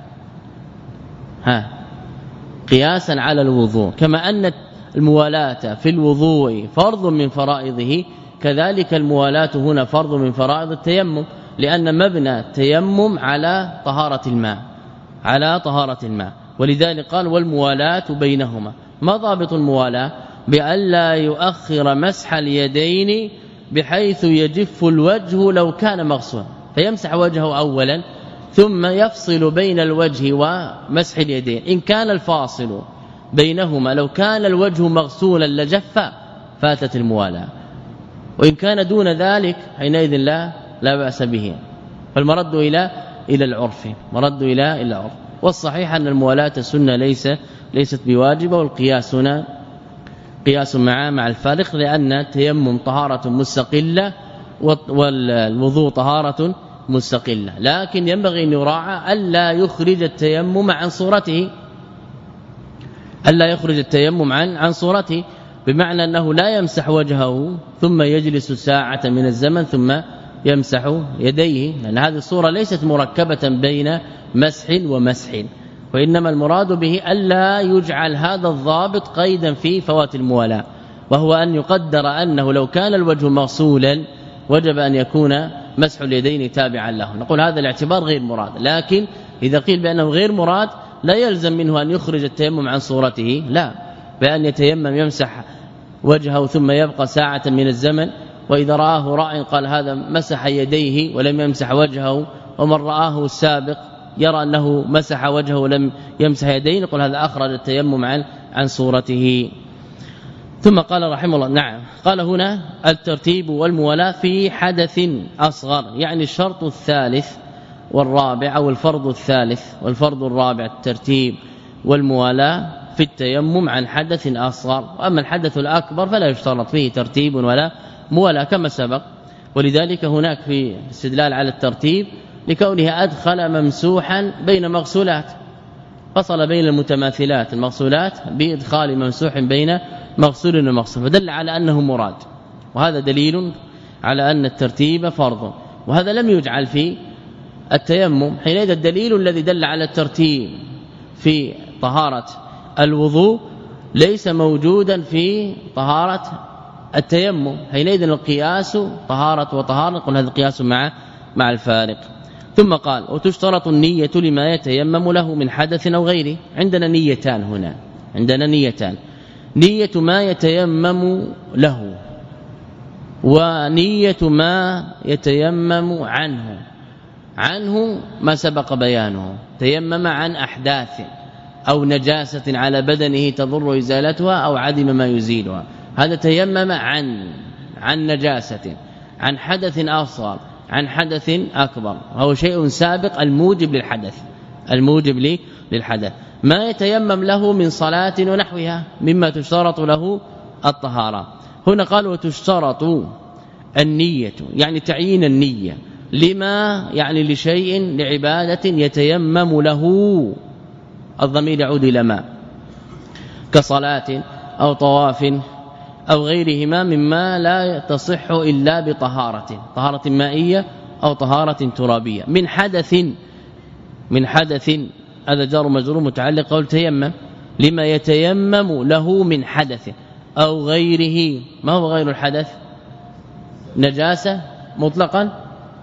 ها قياسا على الوضوء كما أن الموالاة في الوضوء فرض من فرائضه كذلك الموالاة هنا فرض من فرائض التيمم لأن مبنى التيمم على طهارة الماء على طهارة الماء. ولذلك قال والموالاة بينهما. ما ضابط الموالاة؟ بأن لا يؤخر مسح اليدين بحيث يجف الوجه لو كان مغسولا فيمسح وجهه أولا ثم يفصل بين الوجه ومسح اليدين. إن كان الفاصل بينهما لو كان الوجه مغسولا لجف فاتت الموالاة وإن كان دون ذلك حينئذ لا لا بأس به. فالمرد إلى إلى العرف مرد إلى إلى العرف. والصحيح أن الموالاة سنة ليس ليست بواجبة والقياس هنا قياس مع مع الفارق لأن التيمم طهارة مستقلة والوضوء طهارة مستقلة. لكن ينبغي أن يراعى ألا يخرج التيمم عن صورته ألا يخرج التيمم عن عن صورته، بمعنى أنه لا يمسح وجهه ثم يجلس ساعة من الزمن ثم يمسح يديه، لأن هذه الصورة ليست مركبة بين مسح ومسح، وإنما المراد به ألا يجعل هذا الضابط قيدا في فوات الموالاة، وهو أن يقدر أنه لو كان الوجه مغسولا وجب أن يكون مسح اليدين تابعا له. نقول هذا الاعتبار غير مراد، لكن إذا قيل بأنه غير مراد لا يلزم منه أن يخرج التيمم عن صورته، لا، بأن يتيمم يمسح وجهه ثم يبقى ساعة من الزمن، وإذا رآه راع قال هذا مسح يديه ولم يمسح وجهه، ومن رآه السابق يرى أنه مسح وجهه ولم يمسح يديه، يقول هذا أخرج التيمم عن عن صورته. ثم قال رحمه الله نعم، قال هنا الترتيب والموالاة في حدث أصغر، يعني الشرط الثالث والرابع أو الفرض الثالث والفرض الرابع الترتيب والموالاة في التيمم عن حدث أصغر، وأما الحدث الأكبر فلا يشترط فيه ترتيب ولا موالاة كما سبق. ولذلك هناك في استدلال على الترتيب لكونه أدخل ممسوحا بين مغسولات، فصل بين المتماثلات المغسولات بإدخال ممسوح بين مغسول ومغسول، فدل على أنه مراد، وهذا دليل على أن الترتيب فرض، وهذا لم يجعل في التيمم. حينئذ الدليل الذي دل على الترتيب في طهارة الوضوء ليس موجودا في طهارة التيمم، حينئذ القياس طهارة وطهارة، قل هذا القياس مع مع الفارق. ثم قال وتشترط النية لما يتيمم له من حدث أو غيره. عندنا نيتان هنا، عندنا نيتان، نية ما يتيمم له ونية ما يتيمم عنه. عنه ما سبق بيانه، تيمم عن أحداث أو نجاسة على بدنه تضر إزالتها أو عدم ما يزيلها، هذا تيمم عن عن نجاسة، عن حدث أصغر، عن حدث أكبر، وهو شيء سابق الموجب للحدث، الموجب للحدث. ما يتيمم له من صلاة ونحوها مما تشترط له الطهارة. هنا قال وتشترط النية، يعني تعيين النية لما، يعني لشيء لعبادة يتيمم له، الضمير يعود إلى ما، كصلاة أو طواف أو غيرهما مما لا تصح إلا بطهارة، طهارة مائية أو طهارة ترابية. من حدث، من حدث هذا جار مجرور متعلق قول تيمم، لما يتيمم له من حدث أو غيره. ما هو غير الحدث؟ نجاسة مطلقا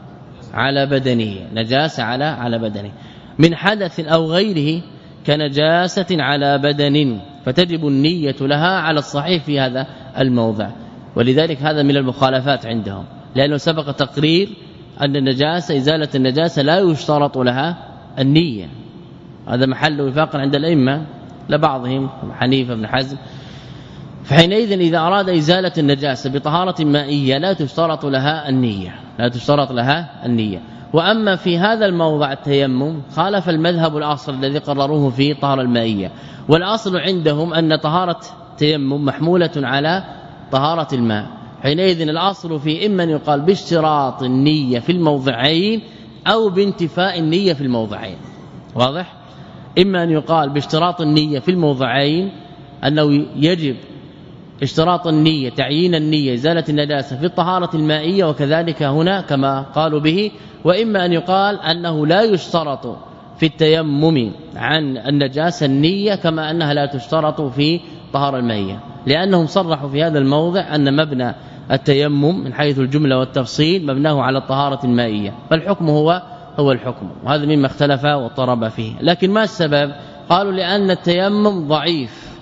على بدنه، نجاسة على على بدنه. من حدث أو غيره كنجاسة على بدن، فتجب النية لها على الصحيح في هذا الموضع. ولذلك هذا من المخالفات عندهم، لأنه سبق تقرير أن النجاسة، إزالة النجاسة لا يشترط لها النية، هذا محل وفاق عند الأئمة لبعضهم حنيفة بن حزم. فحينئذ إذا أراد إزالة النجاسة بطهارة مائية لا تشترط لها النية، لا تشترط لها النية. وأما في هذا الموضع التيمم خالف المذهب الأصل الذي قرروه في طهارة المائية، والأصل عندهم أن طهارة التيمم محمولة على طهارة الماء. حينئذ الأصل في إما أن يقال باشتراط النية في الموضعين أو بانتفاء النية في الموضعين، واضح؟ إما أن يقال باشتراط النية في الموضعين أنه يجب اشتراط النية، تعيين النية إزالة النجاسة في الطهارة المائية وكذلك هنا كما قالوا به، وإما أن يقال أنه لا يشترط في التيمم عن النجاسة النية كما أنها لا تشترط في طهارة المائية، لأنهم صرحوا في هذا الموضع أن مبنى التيمم من حيث الجملة والتفصيل مبناه على الطهارة المائية، فالحكم هو هو الحكم، وهذا مما اختلف واضطرب فيه. لكن ما السبب؟ قالوا لأن التيمم ضعيف.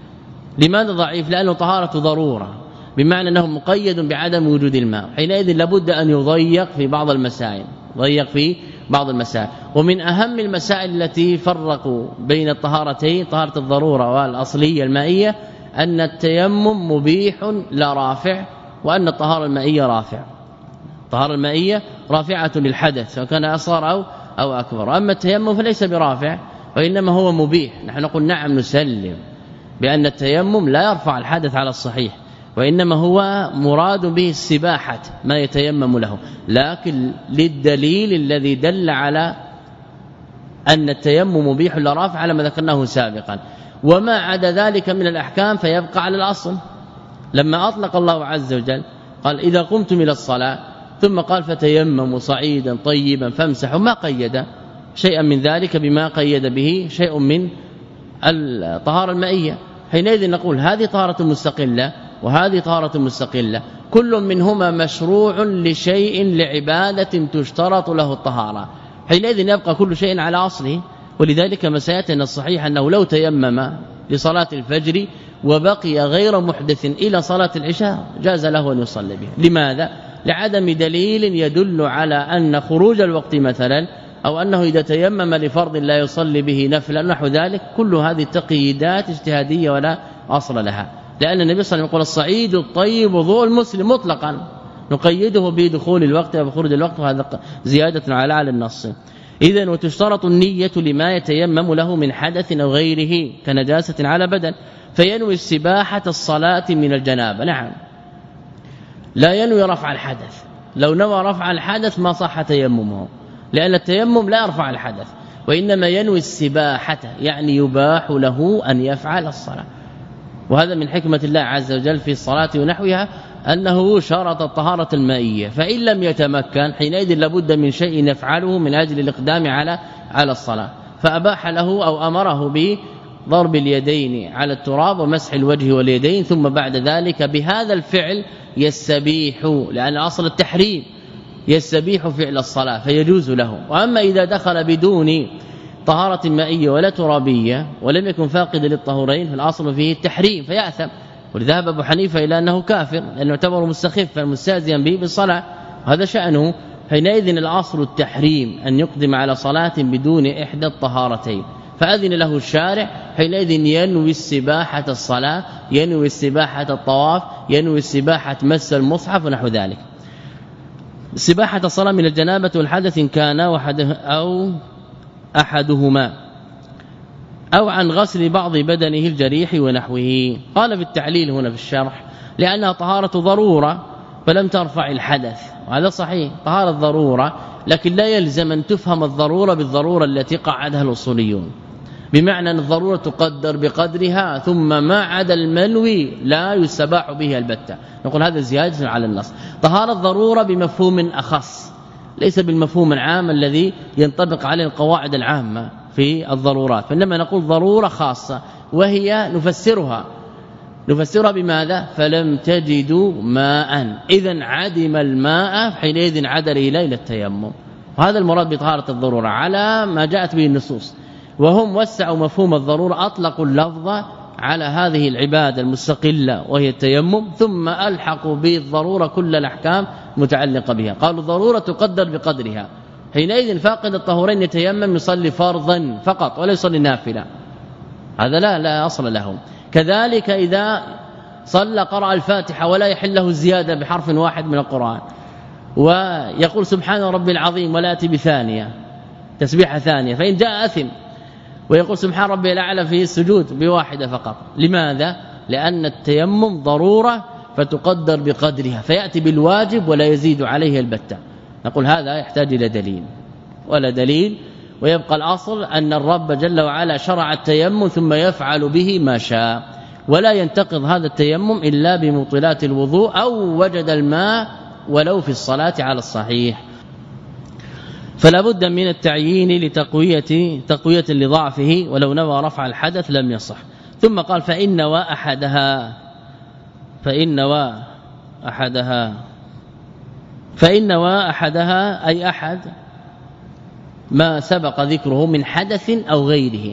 لماذا ضعيف؟ لأنه طهارة ضرورة، بمعنى أنه مقيد بعدم وجود الماء، حينئذ لابد أن يضيق في بعض المسائل، ضيق في بعض المسائل. ومن أهم المسائل التي فرقوا بين الطهارتين، طهارة الضرورة والأصلية المائية، أن التيمم مبيح لا رافع، وأن الطهارة المائية رافع. الطهارة المائية رافعة للحدث سواء كان أصغر أو أو أكبر، أما التيمم فليس برافع وإنما هو مبيح. نحن نقول نعم نسلم بأن التيمم لا يرفع الحدث على الصحيح، وإنما هو مراد به السباحة ما يتيمم له، لكن للدليل الذي دل على أن التيمم مبيح لا رافع على ما ذكرناه سابقا. وما عدا ذلك من الأحكام فيبقى على الأصل. لما أطلق الله عز وجل قال إذا قمتم إلى الصلاة ثم قال فتيمموا صعيدا طيبا فامسحوا، ما قيد شيئا من ذلك بما قيد به شيء من الطهارة المائية. حينئذ نقول هذه طهارة مستقلة وهذه طهارة مستقلة، كل منهما مشروع لشيء لعبادة تشترط له الطهارة، حينئذ يبقى كل شيء على أصله. ولذلك ما سيأتي أن الصحيح أنه لو تيمم لصلاة الفجر وبقي غير محدث إلى صلاة العشاء جاز له أن يصلي بها. لماذا؟ لعدم دليل يدل على أن خروج الوقت مثلا، أو أنه إذا تيمم لفرض لا يصلي به نفلا نحو ذلك، كل هذه تقييدات اجتهادية ولا أصل لها. لأن النبي صلى الله عليه وسلم يقول الصعيد الطيب وضوء المسلم مطلقا، نقيده بدخول الوقت وبخروج الوقت، وهذا زيادة على على النص. إذن وتشترط النية لما يتيمم له من حدث أو غيره كنجاسة على بدن، فينوي السباحة الصلاة من الجنابة. نعم، لا ينوي رفع الحدث، لو نوى رفع الحدث ما صح تيممه، لأن التيمم لا يرفع الحدث، وإنما ينوي السباحة، يعني يباح له أن يفعل الصلاة. وهذا من حكمة الله عز وجل في الصلاة ونحوها أنه شرط الطهارة المائية، فإن لم يتمكن حينئذ لابد من شيء يفعله من أجل الإقدام على على الصلاة، فأباح له أو أمره بضرب اليدين على التراب ومسح الوجه واليدين، ثم بعد ذلك بهذا الفعل يستبيح، لأن أصل التحريم يستبيح فعل الصلاة فيجوز له. وأما إذا دخل بدون طهارة مائية ولا ترابية ولم يكن فاقد للطهورين فالأصل فيه التحريم فيأثم. وذهب أبو حنيفة إلى أنه كافر لأنه يعتبر مستخفا مستهزئا به بالصلاة، هذا شأنه. حينئذ الأصل التحريم أن يقدم على صلاة بدون إحدى الطهارتين، فأذن له الشارع، حينئذ ينوي السباحة الصلاة، ينوي السباحة الطواف، ينوي السباحة مس المصحف ونحو ذلك. سباحة الصلاة من الجنابة والحدث كان وحده أو أحدهما، أو عن غسل بعض بدنه الجريح ونحوه. قال في التعليل هنا في الشرح لأنها طهارة ضرورة فلم ترفع الحدث، وهذا صحيح طهارة ضرورة، لكن لا يلزم أن تفهم الضرورة بالضرورة التي قعدها الأصوليون، بمعنى أن الضرورة تقدر بقدرها ثم ما عدا المنوي لا يستباح به البتة. نقول هذا زيادة على النص. طهارة ضرورة بمفهوم أخص، ليس بالمفهوم العام الذي ينطبق عليه القواعد العامة في الضرورات، فإنما نقول ضرورة خاصة، وهي نفسرها نفسرها بماذا؟ فلم تجدوا ماء، إذن عدم الماء، حينئذ عدل إلى التيمم. وهذا المراد بطهارة الضرورة على ما جاءت به النصوص. وهم وسعوا مفهوم الضرورة، أطلقوا اللفظ على هذه العبادة المستقلة وهي التيمم، ثم ألحقوا بالضرورة كل الأحكام متعلقة بها. قالوا الضرورة تقدر بقدرها، حينئذ فاقد الطهورين يتيمم يصلي فرضا فقط ولا يصلي نافلة، هذا لا لا أصل لهم. كذلك إذا صلى قرأ الفاتحة ولا يحل له الزيادة بحرف واحد من القرآن، ويقول سبحان ربي العظيم ولا يأتي بثانية تسبيحة ثانية، فإن جاء أثم، ويقول سبحان ربي الأعلى في السجود بواحدة فقط. لماذا؟ لأن التيمم ضرورة فتقدر بقدرها، فيأتي بالواجب ولا يزيد عليه البتة. نقول هذا يحتاج إلى دليل ولا دليل، ويبقى الأصل أن الرب جل وعلا شرع التيمم ثم يفعل به ما شاء، ولا ينتقض هذا التيمم إلا بمبطلات الوضوء أو وجد الماء ولو في الصلاة على الصحيح. فلا بد من التعيين لتقوية تقوية لضعفه، ولو نوى رفع الحدث لم يصح. ثم قال فإن نوى أحدها فإن نوى أحدها فإن نوى أحدها أي أحد ما سبق ذكره من حدث أو غيره.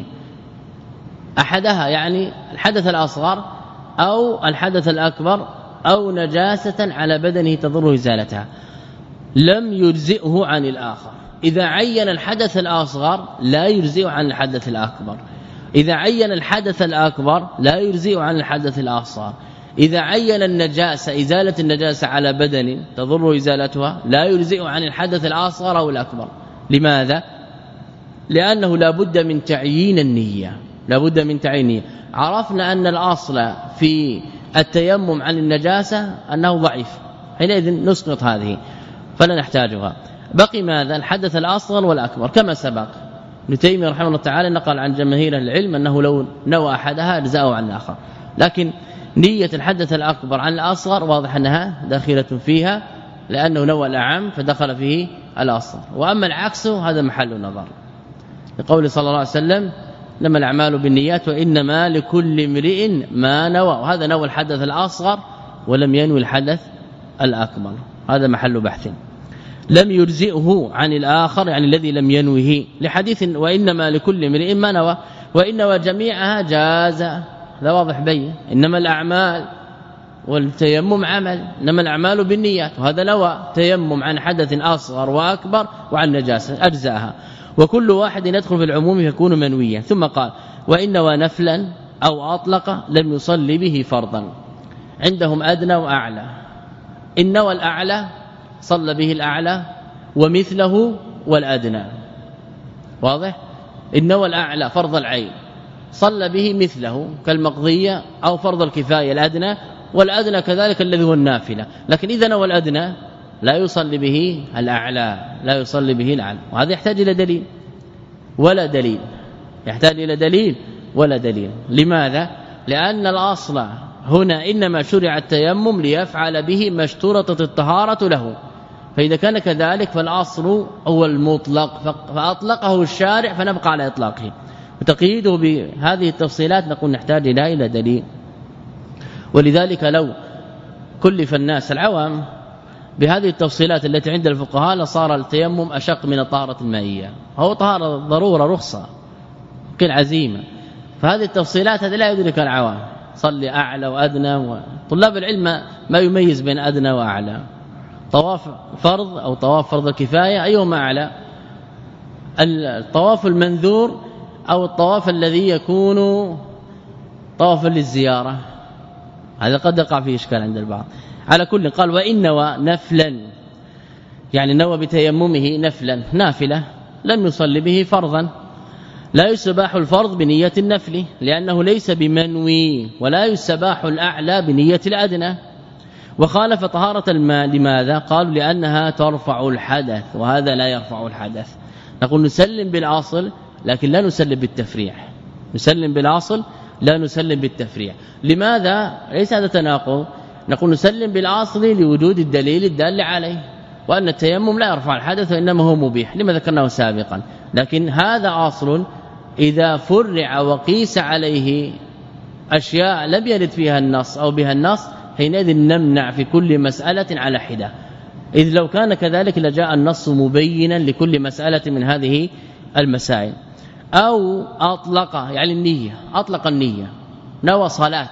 أحدها يعني الحدث الأصغر أو الحدث الأكبر أو نجاسة على بدنه تضر إزالتها، لم يجزئه عن الآخر. إذا عين الحدث الأصغر لا يجزئه عن الحدث الأكبر، إذا عين الحدث الأكبر لا يجزئه عن الحدث الأصغر، إذا عين النجاسة إزالة النجاسة على بدن تضر إزالتها لا يجزئه عن الحدث الأصغر أو الأكبر. لماذا؟ لأنه لا بد من تعيين النية، لا بد من تعيين النية. عرفنا أن الأصل في التيمم عن النجاسة أنه ضعيف، حينئذ نسقط هذه فلا نحتاجها. بقي ماذا؟ الحدث الأصغر والأكبر كما سبق. ابن تيمية رحمه الله تعالى نقل عن جماهير العلم أنه لو نوى أحدها أجزأه عن الآخر، لكن نية الحدث الأكبر عن الأصغر واضح أنها داخلة فيها، لأنه نوى الأعم فدخل فيه الأصغر. وأما العكس هذا محل نظر، لقول صلى الله عليه وسلم إنما الأعمال بالنيات وإنما لكل امرئ ما نوى، وهذا نوى الحدث الأصغر ولم ينوي الحدث الأكبر، هذا محل بحث. لم يجزئه عن الآخر يعني الذي لم ينوه، لحديث وإنما لكل امرئ ما نوى، وإنما جميعها جاز، هذا واضح بين. إنما الأعمال والتيمم عمل، إنما الأعمال بالنيات، وهذا نوى تيمم عن حدث أصغر وأكبر وعن نجاسة أجزاها، وكل واحد يدخل في العموم يكون منويا. ثم قال وإن نوى نفلا أو أطلق لم يصلي به فرضا. عندهم أدنى وأعلى، إن نوى الأعلى صلى به الأعلى ومثله والأدنى، واضح. إن نوى الأعلى فرض العين صلى به مثله كالمقضية أو فرض الكفاية الأدنى، والأدنى كذلك الذي هو النافلة. لكن إذا نوى الأدنى لا يصلي به الأعلى، لا يصلي به الأعلى، وهذا يحتاج إلى دليل ولا دليل، يحتاج إلى دليل ولا دليل. لماذا؟ لأن الأصل هنا إنما شرع التيمم ليفعل به ما اشترطت الطهارة له، فإذا كان كذلك فالأصل هو المطلق فأطلقه الشارع فنبقى على إطلاقه، وتقييده بهذه التفصيلات نقول نحتاج إلى إلى دليل. ولذلك لو كلف الناس العوام بهذه التفصيلات التي عند الفقهاء لصار التيمم أشق من الطهارة المائية، هو طهارة ضرورة رخصة قيل عزيمة، فهذه التفصيلات هذه لا يدرك العوام، صلي أعلى وأدنى، وطلاب العلم ما يميز بين أدنى وأعلى، طواف فرض أو طواف فرض الكفاية أيهما أعلى، الطواف المنذور أو الطواف الذي يكون طوافا للزيارة، هذا قد يقع فيه إشكال عند البعض. على كل قال وإن نوى نفلا يعني نوى بتيممه نفلا نافلة لم يصلي به فرضا، لا يستباح الفرض بنية النفل لأنه ليس بمنوي، ولا يستباح الأعلى بنية الأدنى. وخالف طهارة الماء لماذا؟ قالوا لأنها ترفع الحدث، وهذا لا يرفع الحدث. نقول نسلم بالأصل لكن لا نسلم بالتفريع، نسلم بالأصل لا نسلم بالتفريع. لماذا؟ ليس هذا تناقض، نقول نسلم بالأصل لوجود الدليل الدال عليه، وأن التيمم لا يرفع الحدث وإنما هو مبيح لما ذكرناه سابقا. لكن هذا أصل إذا فرع وقيس عليه أشياء لم يرد فيها النص أو بها النص حينئذ نمنع في كل مسألة على حدة، إذ لو كان كذلك لجاء النص مبينا لكل مسألة من هذه المسائل. أو أطلق يعني النية، أطلق النية، نوى صلاة،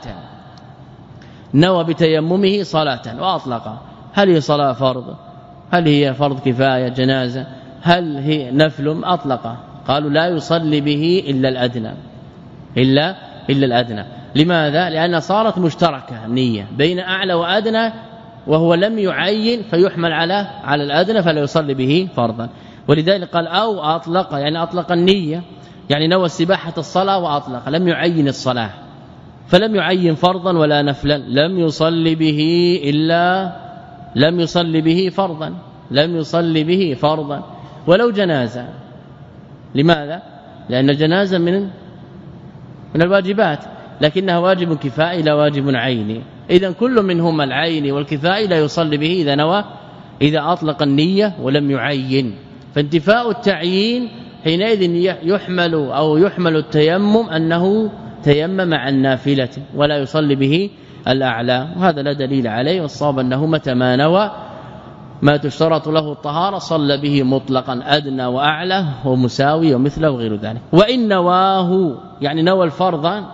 نوى بتيممه صلاة وأطلق، هل هي صلاة فرض؟ هل هي فرض كفاية جنازة؟ هل هي نفل؟ أطلق، قالوا لا يصلي به إلا الأدنى، إلا إلا الأدنى. لماذا؟ لأن صارت مشتركة النية بين أعلى وأدنى، وهو لم يعين فيحمل على على الأدنى فلا يصلي به فرضا. ولذلك قال أو أطلق يعني أطلق النية، يعني نوى استباحة الصلاة وأطلق، لم يعين الصلاة فلم يعين فرضا ولا نفلا، لم يصلي به إلا لم يصلي به فرضا، لم يصلي به فرضا. ولو جنازة، لماذا؟ لأن الجنازة من من الواجبات، لكنها واجب كفائي لا واجب عيني، إذا كل منهما العيني والكفائي لا يصلي به إذا نوى، إذا أطلق النية ولم يعين. فانتفاء التعيين حينئذ يحمل أو يحمل التيمم أنه تيمم عن نافلة ولا يصلي به الأعلى، وهذا لا دليل عليه. والصواب أنه متى ما نوى ما تشترط له الطهارة صلى به مطلقا أدنى وأعلى ومساوي ومثله وغير ذلك. وإن نواه يعني نوى الفرض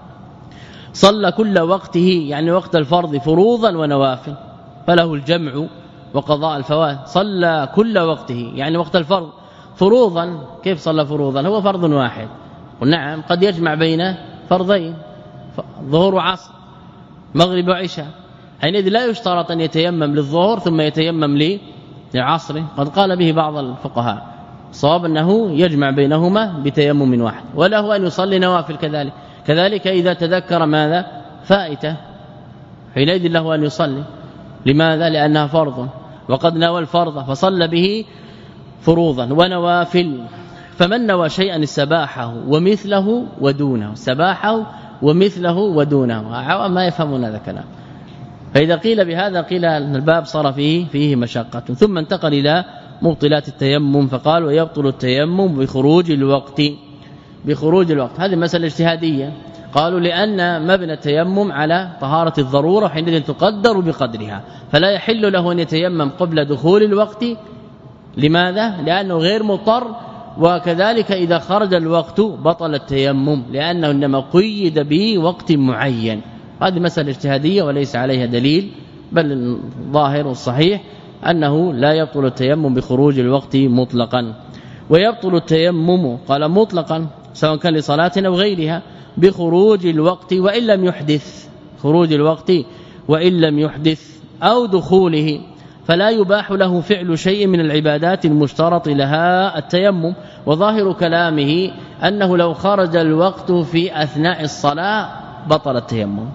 صلى كل وقته يعني وقت الفرض فروضا ونوافل، فله الجمع وقضاء الفوات. صلى كل وقته يعني وقت الفرض فروضا، كيف صلى فروضا؟ هو فرض واحد، ونعم قد يجمع بين فرضين ظهر وعصر مغرب وعشاء، حينئذ لا يشترط أن يتيمم للظهر ثم يتيمم للعصر، قد قال به بعض الفقهاء. صواب أنه يجمع بينهما بتيمم واحد، وله أن يصلي نوافل كذلك. كذلك إذا تذكر ماذا فائته حينئذ له أن يصلي، لماذا؟ لأنها فرض، وقد نوى الفرض فصلى به فروضا ونوافل. فمن نوى شيئا استباحه ومثله ودونه، استباحه ومثله ودونه، عوام ما يفهمون هذا الكلام، فإذا قيل بهذا قيل أن الباب صار فيه فيه مشقة. ثم انتقل إلى مبطلات التيمم فقال ويبطل التيمم بخروج الوقت بخروج الوقت. هذه مسألة اجتهادية. قالوا لأن مبنى التيمم على طهارة الضرورة حينئذ تقدر بقدرها، فلا يحل له أن يتيمم قبل دخول الوقت. لماذا؟ لأنه غير مضطر، وكذلك إذا خرج الوقت بطل التيمم لأنه إنما قيد بوقت معين. هذه مسألة اجتهادية وليس عليها دليل، بل الظاهر والصحيح أنه لا يبطل التيمم بخروج الوقت مطلقا. ويبطل التيمم قال مطلقا سواء كان لصلاة أو غيرها بخروج الوقت وإن لم يحدث، خروج الوقت وإن لم يحدث أو دخوله، فلا يباح له فعل شيء من العبادات المشترط لها التيمم. وظاهر كلامه أنه لو خرج الوقت في أثناء الصلاة بطل التيمم،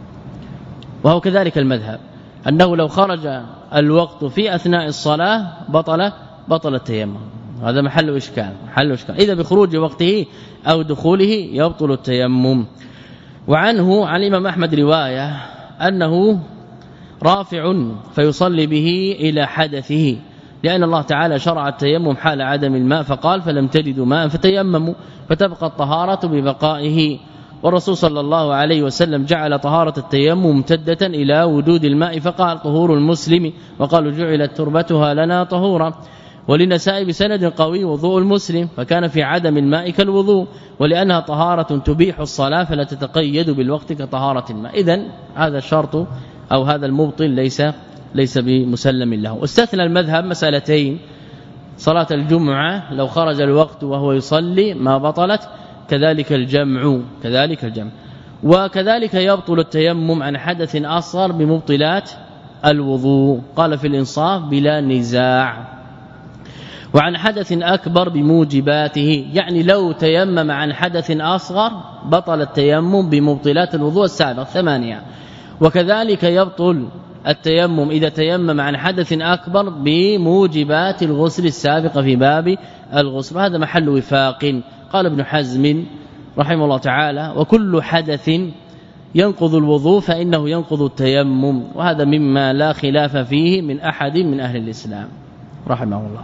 وهو كذلك المذهب أنه لو خرج الوقت في أثناء الصلاة بطل بطل التيمم. هذا محل إشكال محل إشكال إذا بخروج وقته أو دخوله يبطل التيمم. وعنه عن الإمام أحمد رواية أنه رافع فيصلي به إلى حدثه، لأن الله تعالى شرع التيمم حال عدم الماء فقال فلم تجدوا ماء فتيمموا، فتبقى الطهارة ببقائه. والرسول صلى الله عليه وسلم جعل طهارة التيمم ممتدة إلى وجود الماء فقال طهور المسلم، وقالوا جعلت تربتها لنا طهورا. وللنساء بسند قوي وضوء المسلم، فكان في عدم الماء كالوضوء، ولأنها طهارة تبيح الصلاة فلا تتقيد بالوقت كطهارة الماء. إذن هذا الشرط أو هذا المبطل ليس ليس بمسلم له. استثنى المذهب مسألتين: صلاة الجمعة لو خرج الوقت وهو يصلي ما بطلت، كذلك الجمع كذلك الجمع وكذلك يبطل التيمم عن حدث أصغر بمبطلات الوضوء. قال في الإنصاف بلا نزاع. وعن حدث أكبر بموجباته، يعني لو تيمم عن حدث أصغر بطل التيمم بمبطلات الوضوء السابق ثمانية. وكذلك يبطل التيمم إذا تيمم عن حدث أكبر بموجبات الغسل السابقة في باب الغسل. هذا محل وفاق. قال ابن حزم رحمه الله تعالى وكل حدث ينقض الوضوء فإنه ينقض التيمم، وهذا مما لا خلاف فيه من أحد من أهل الإسلام رحمه الله.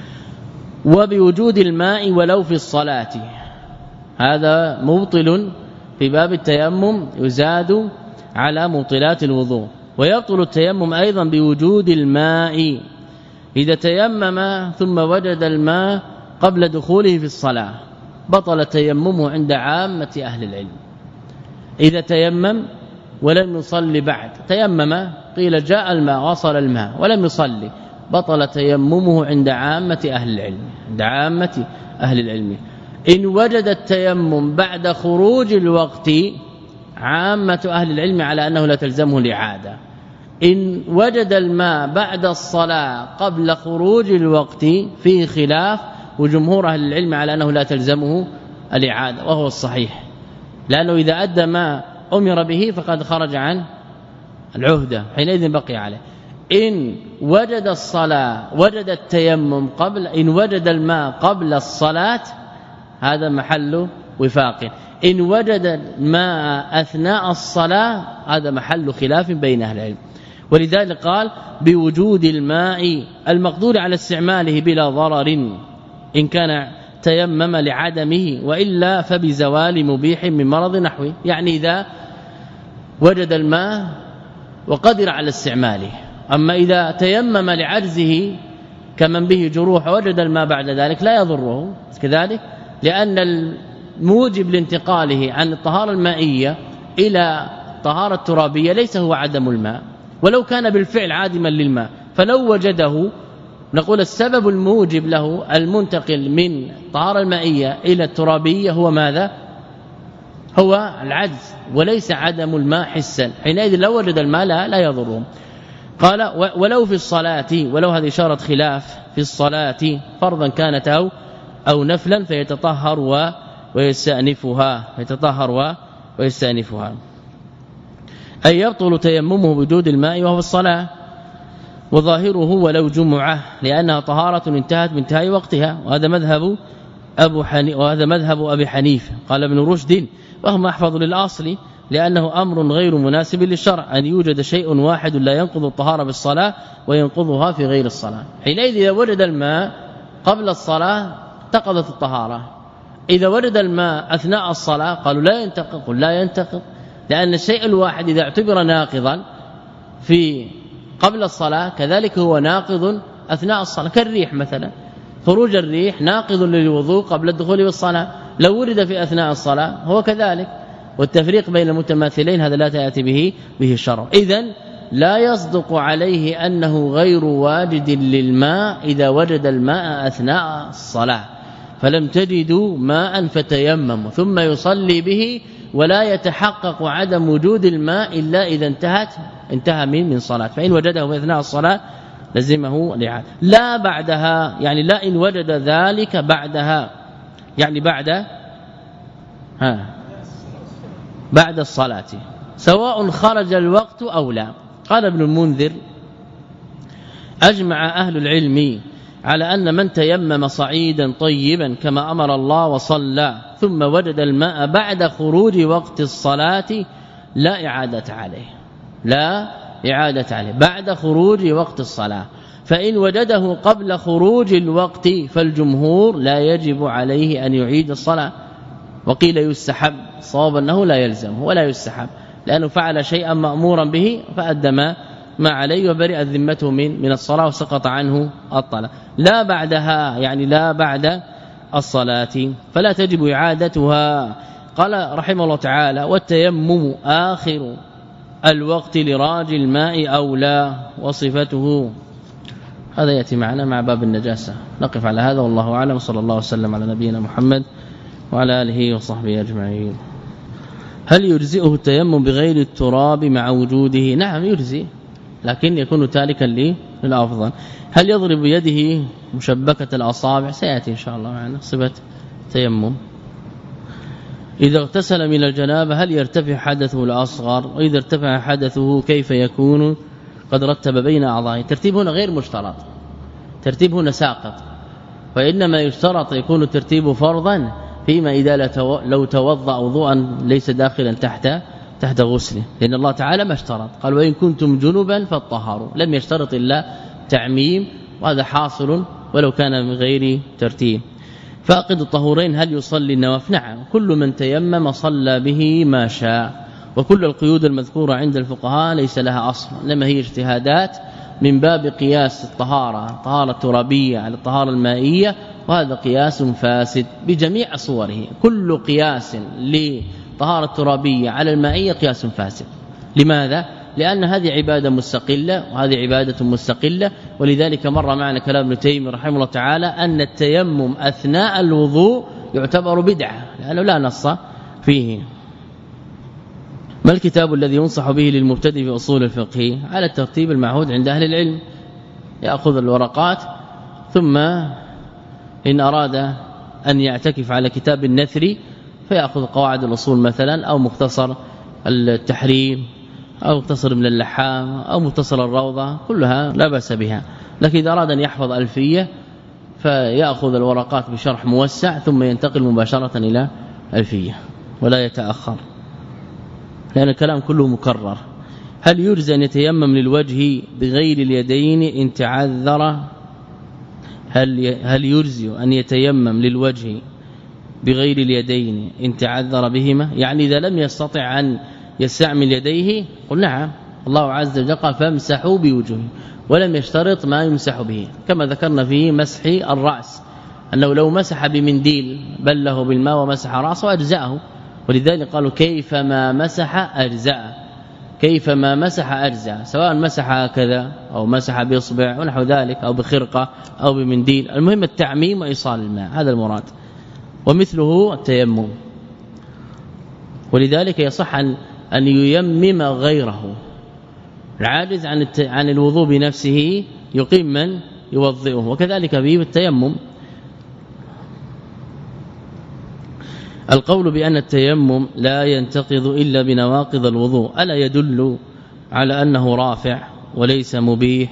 وبوجود الماء ولو في الصلاة، هذا مبطل في باب التيمم يزاد على مبطلات الوضوء. ويبطل التيمم أيضا بوجود الماء إذا تيمم ثم وجد الماء قبل دخوله في الصلاة بطل تيممه عند عامة أهل العلم. إذا تيمم ولم يصلي بعد، تيمم قيل جاء الماء وصل الماء ولم يصلي، بطل تيممه عند عامة أهل العلم عند عامة أهل العلم. إن وجد التيمم بعد خروج الوقت عامة أهل العلم على أنه لا تلزمه الإعادة. إن وجد الماء بعد الصلاة قبل خروج الوقت فيه خلاف، وجمهور أهل العلم على أنه لا تلزمه الإعادة، وهو الصحيح، لأنه إذا أدى ما أمر به فقد خرج عن العهدة حينئذ بقي عليه. إن وجد الصلاة وجد التيمم قبل إن وجد الماء قبل الصلاة هذا محل وفاق. إن وجد الماء أثناء الصلاة هذا محل خلاف بين أهل العلم. ولذلك قال بوجود الماء المقدور على استعماله بلا ضرر إن كان تيمم لعدمه، وإلا فبزوال مبيح من مرض نحوه. يعني إذا وجد الماء وقدر على استعماله. أما إذا تيمم لعجزه كمن به جروح وجد الماء بعد ذلك لا يضره كذلك، لأن الموجب لانتقاله عن الطهارة المائية إلى طهارة الترابية ليس هو عدم الماء، ولو كان بالفعل عادما للماء فلو وجده نقول السبب الموجب له المنتقل من الطهارة المائية إلى الترابية هو ماذا؟ هو العجز وليس عدم الماء حسا. حينئذ لو وجد الماء لا, لا يضرهم. قال ولو في الصلاة، ولو هذه إشارة خلاف في الصلاة فرضا كانت أو أو نفلا فيتطهر ويستأنفها يتطهر ويستأنفها أي يبطل تيممه بوجود الماء وهو الصلاة. وظاهره ولو جمعة لأنها طهارة انتهت بانتهاء وقتها، وهذا مذهب أبو حنيفة وهذا مذهب أبي حنيفة. قال ابن رشد وهم أحفظ للأصل لأنه أمر غير مناسب للشرع أن يوجد شيء واحد لا ينقض الطهارة بالصلاة وينقضها في غير الصلاة. حينئذ إذا وجد الماء قبل الصلاة انتقضت الطهارة، إذا وجد الماء أثناء الصلاة قالوا لا ينتقض. قل لا ينتقض، لأن الشيء الواحد إذا اعتبر ناقضا في قبل الصلاة كذلك هو ناقض أثناء الصلاة، كالريح مثلا، خروج الريح ناقض للوضوء قبل الدخول بالصلاة، لو ورد في أثناء الصلاة هو كذلك. والتفريق بين المتماثلين هذا لا تأتي به به الشرع. إذن لا يصدق عليه أنه غير واجد للماء إذا وجد الماء أثناء الصلاة، فلم تجدوا ماء فتيمموا ثم يصلي به ولا يتحقق عدم وجود الماء إلا إذا انتهت انتهى من من صلاة، فإن وجده في أثناء الصلاة لزمه الإعادة، لا بعدها، يعني لا إن وجد ذلك بعدها، يعني بعد ها بعد الصلاة سواء خرج الوقت أو لا. قال ابن المنذر أجمع أهل العلم على أن من تيمم صعيدا طيبا كما أمر الله وصلى ثم وجد الماء بعد خروج وقت الصلاة لا إعادة عليه، لا إعادة عليه بعد خروج وقت الصلاة. فإن وجده قبل خروج الوقت فالجمهور لا يجب عليه أن يعيد الصلاة، وقيل يستحب، صواب أنه لا يلزم ولا يستحب، لأنه فعل شيئا مأمورا به فأدى ما عليه وبرئت ذمته من من الصلاة وسقط عنه الطلاق. لا بعدها، يعني لا بعد الصلاة، فلا تجب إعادتها. قال رحمه الله تعالى والتيمم آخر الوقت لراجي الماء أولى وصفته. هذا يأتي معنا مع باب النجاسة. نقف على هذا والله أعلم، صلى الله وسلم على نبينا محمد وعلى آله وصحبه أجمعين. هل يجزئه التيمم بغير التراب مع وجوده؟ نعم يجزئ، لكن يكون تالكا للأفضل. هل يضرب يده مشبكة الأصابع؟ سيأتي إن شاء الله معنا صفة تيمم. إذا اغتسل من الجنابة هل يرتفع حدثه الأصغر؟ وإذا ارتفع حدثه كيف يكون قد رتب بين أعضائه؟ ترتيب هنا غير مشترط، ترتيب هنا ساقط، وإنما يشترط يكون الترتيب فرضا فيما إذا لو توضأ وضوءا ليس داخلا تحت تحت غسله، لأن الله تعالى ما اشترط، قال وإن كنتم جنبا فاطهروا، لم يشترط إلا تعميم، وهذا حاصل ولو كان من غير ترتيب. فاقد الطهورين هل يصلي النوافل؟ نعم، كل من تيمم صلى به ما شاء، وكل القيود المذكورة عند الفقهاء ليس لها أصل، إنما هي اجتهادات من باب قياس الطهارة، الطهارة الترابية على الطهارة المائية، وهذا قياس فاسد بجميع صوره. كل قياس لطهارة الترابية على المائية قياس فاسد. لماذا؟ لأن هذه عبادة مستقلة وهذه عبادة مستقلة، ولذلك مر معنا كلام ابن تيمية رحمه الله تعالى أن التيمم أثناء الوضوء يعتبر بدعة لأنه لا نص فيه. ما الكتاب الذي ينصح به للمبتدئ في أصول الفقه؟ على الترتيب المعهود عند أهل العلم، يأخذ الورقات ثم إن أراد أن يعتكف على كتاب النثري فيأخذ قواعد الأصول مثلا، أو مختصر التحريم، أو مختصر من اللحام، أو مختصر الروضة، كلها لا بأس بها. لكن إذا أراد أن يحفظ ألفية فيأخذ الورقات بشرح موسع ثم ينتقل مباشرة إلى ألفية ولا يتأخر، لأن الكلام كله مكرر. هل يجزي أن يتيمم للوجه بغير اليدين إن تعذر؟ هل هل يجزي أن يتيمم للوجه بغير اليدين إن تعذر بهما؟ يعني إذا لم يستطع أن يستعمل يديه قل نعم، الله عز وجل قال فامسحوا بوجوهه، ولم يشترط ما يمسح به، كما ذكرنا في مسح الرأس أنه لو مسح بمنديل بله بالماء ومسح رأسه أجزأه، ولذلك قالوا كيفما مسح أجزأ، كيفما مسح أجزأ، سواء مسح هكذا أو مسح بإصبع ونحو ذلك أو بخرقة أو بمنديل، المهم التعميم وإيصال الماء، هذا المراد. ومثله التيمم، ولذلك يصح أن ييمم غيره، العاجز عن عن الوضوء بنفسه يقيم من يوضئه، وكذلك به التيمم. القول بأن التيمم لا ينتقض إلا بنواقض الوضوء ألا يدل على أنه رافع وليس مبيح؟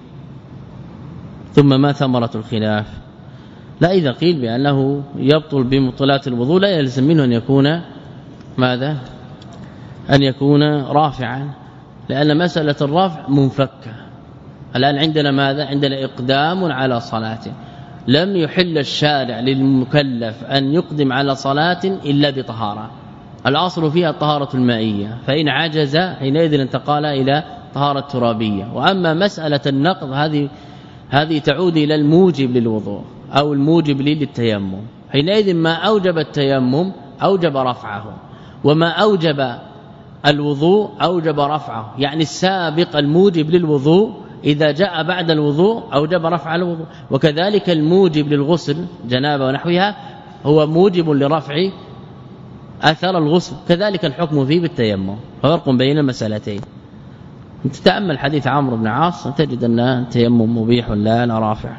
ثم ما ثمرة الخلاف؟ لا، إذا قيل بأنه يبطل بمبطلات الوضوء لا يلزم منه أن يكون ماذا أن يكون رافعا، لأن مسألة الرفع منفكة. الآن عندنا ماذا؟ عندنا إقدام على صلاة، لم يحل الشارع للمكلف أن يقدم على صلاة إلا بطهارة، الأصل فيها الطهارة المائية، فإن عجز حينئذ انتقل إلى طهارة ترابية. وأما مسألة النقض هذه هذه تعود إلى الموجب للوضوء أو الموجب للتيمم، حينئذ ما أوجب التيمم أوجب رفعه، وما أوجب الوضوء أوجب رفعه، يعني السابق الموجب للوضوء إذا جاء بعد الوضوء أوجب رفع الوضوء، وكذلك الموجب للغسل جنابه ونحوها هو موجب لرفع أثر الغسل، كذلك الحكم فيه بالتيمم، فرق بين المسألتين. تتأمل حديث عمرو بن عاص تجد أن التيمم مبيح لا لا رافع.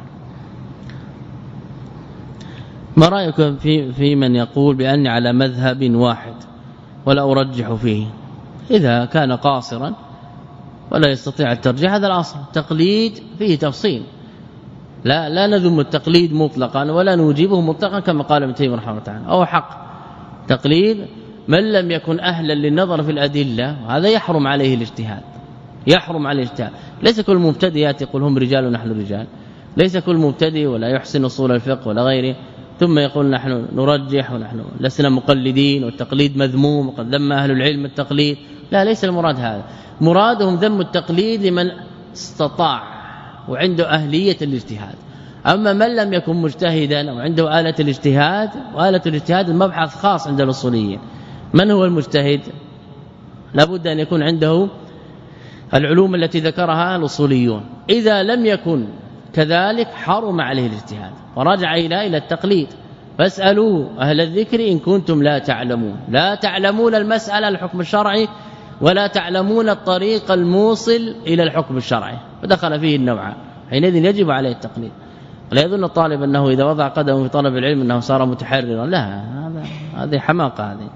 ما رأيكم في في من يقول بأني على مذهب واحد ولا أرجح فيه؟ إذا كان قاصرا ولا يستطيع الترجيح هذا الأصل، تقليد فيه تفصيل، لا لا نذم التقليد مطلقا ولا نوجبه مطلقا كما قال ابن تيمية رحمه الله تعالى، أو حق تقليد من لم يكن أهلا للنظر في الأدلة، هذا يحرم عليه الاجتهاد، يحرم عليه الاجتهاد. ليس كل مبتدئ ياتي يقول هم رجال ونحن رجال، ليس كل مبتدئ ولا يحسن اصول الفقه ولا غيره ثم يقول نحن نرجح ونحن لسنا مقلدين والتقليد مذموم وقد ذم اهل العلم التقليد، لا ليس المراد هذا، مرادهم ذم التقليد لمن استطاع وعنده أهلية الاجتهاد. أما من لم يكن مجتهدا أو عنده آلة الاجتهاد، وآلة الاجتهاد مبحث خاص عند الأصوليين، من هو المجتهد؟ لابد أن يكون عنده العلوم التي ذكرها الأصوليون، إذا لم يكن كذلك حرم عليه الاجتهاد ورجع إلى إلى التقليد. فاسألوا أهل الذكر إن كنتم لا تعلمون، لا تعلمون المسألة الحكم الشرعي ولا تعلمون الطريق الموصل إلى الحكم الشرعي، فدخل فيه النوع، حينئذ يجب عليه التقليد. لا يظن الطالب أنه إذا وضع قدمه في طلب العلم أنه صار متحررا، لا، هذا هذه حماقة هذه.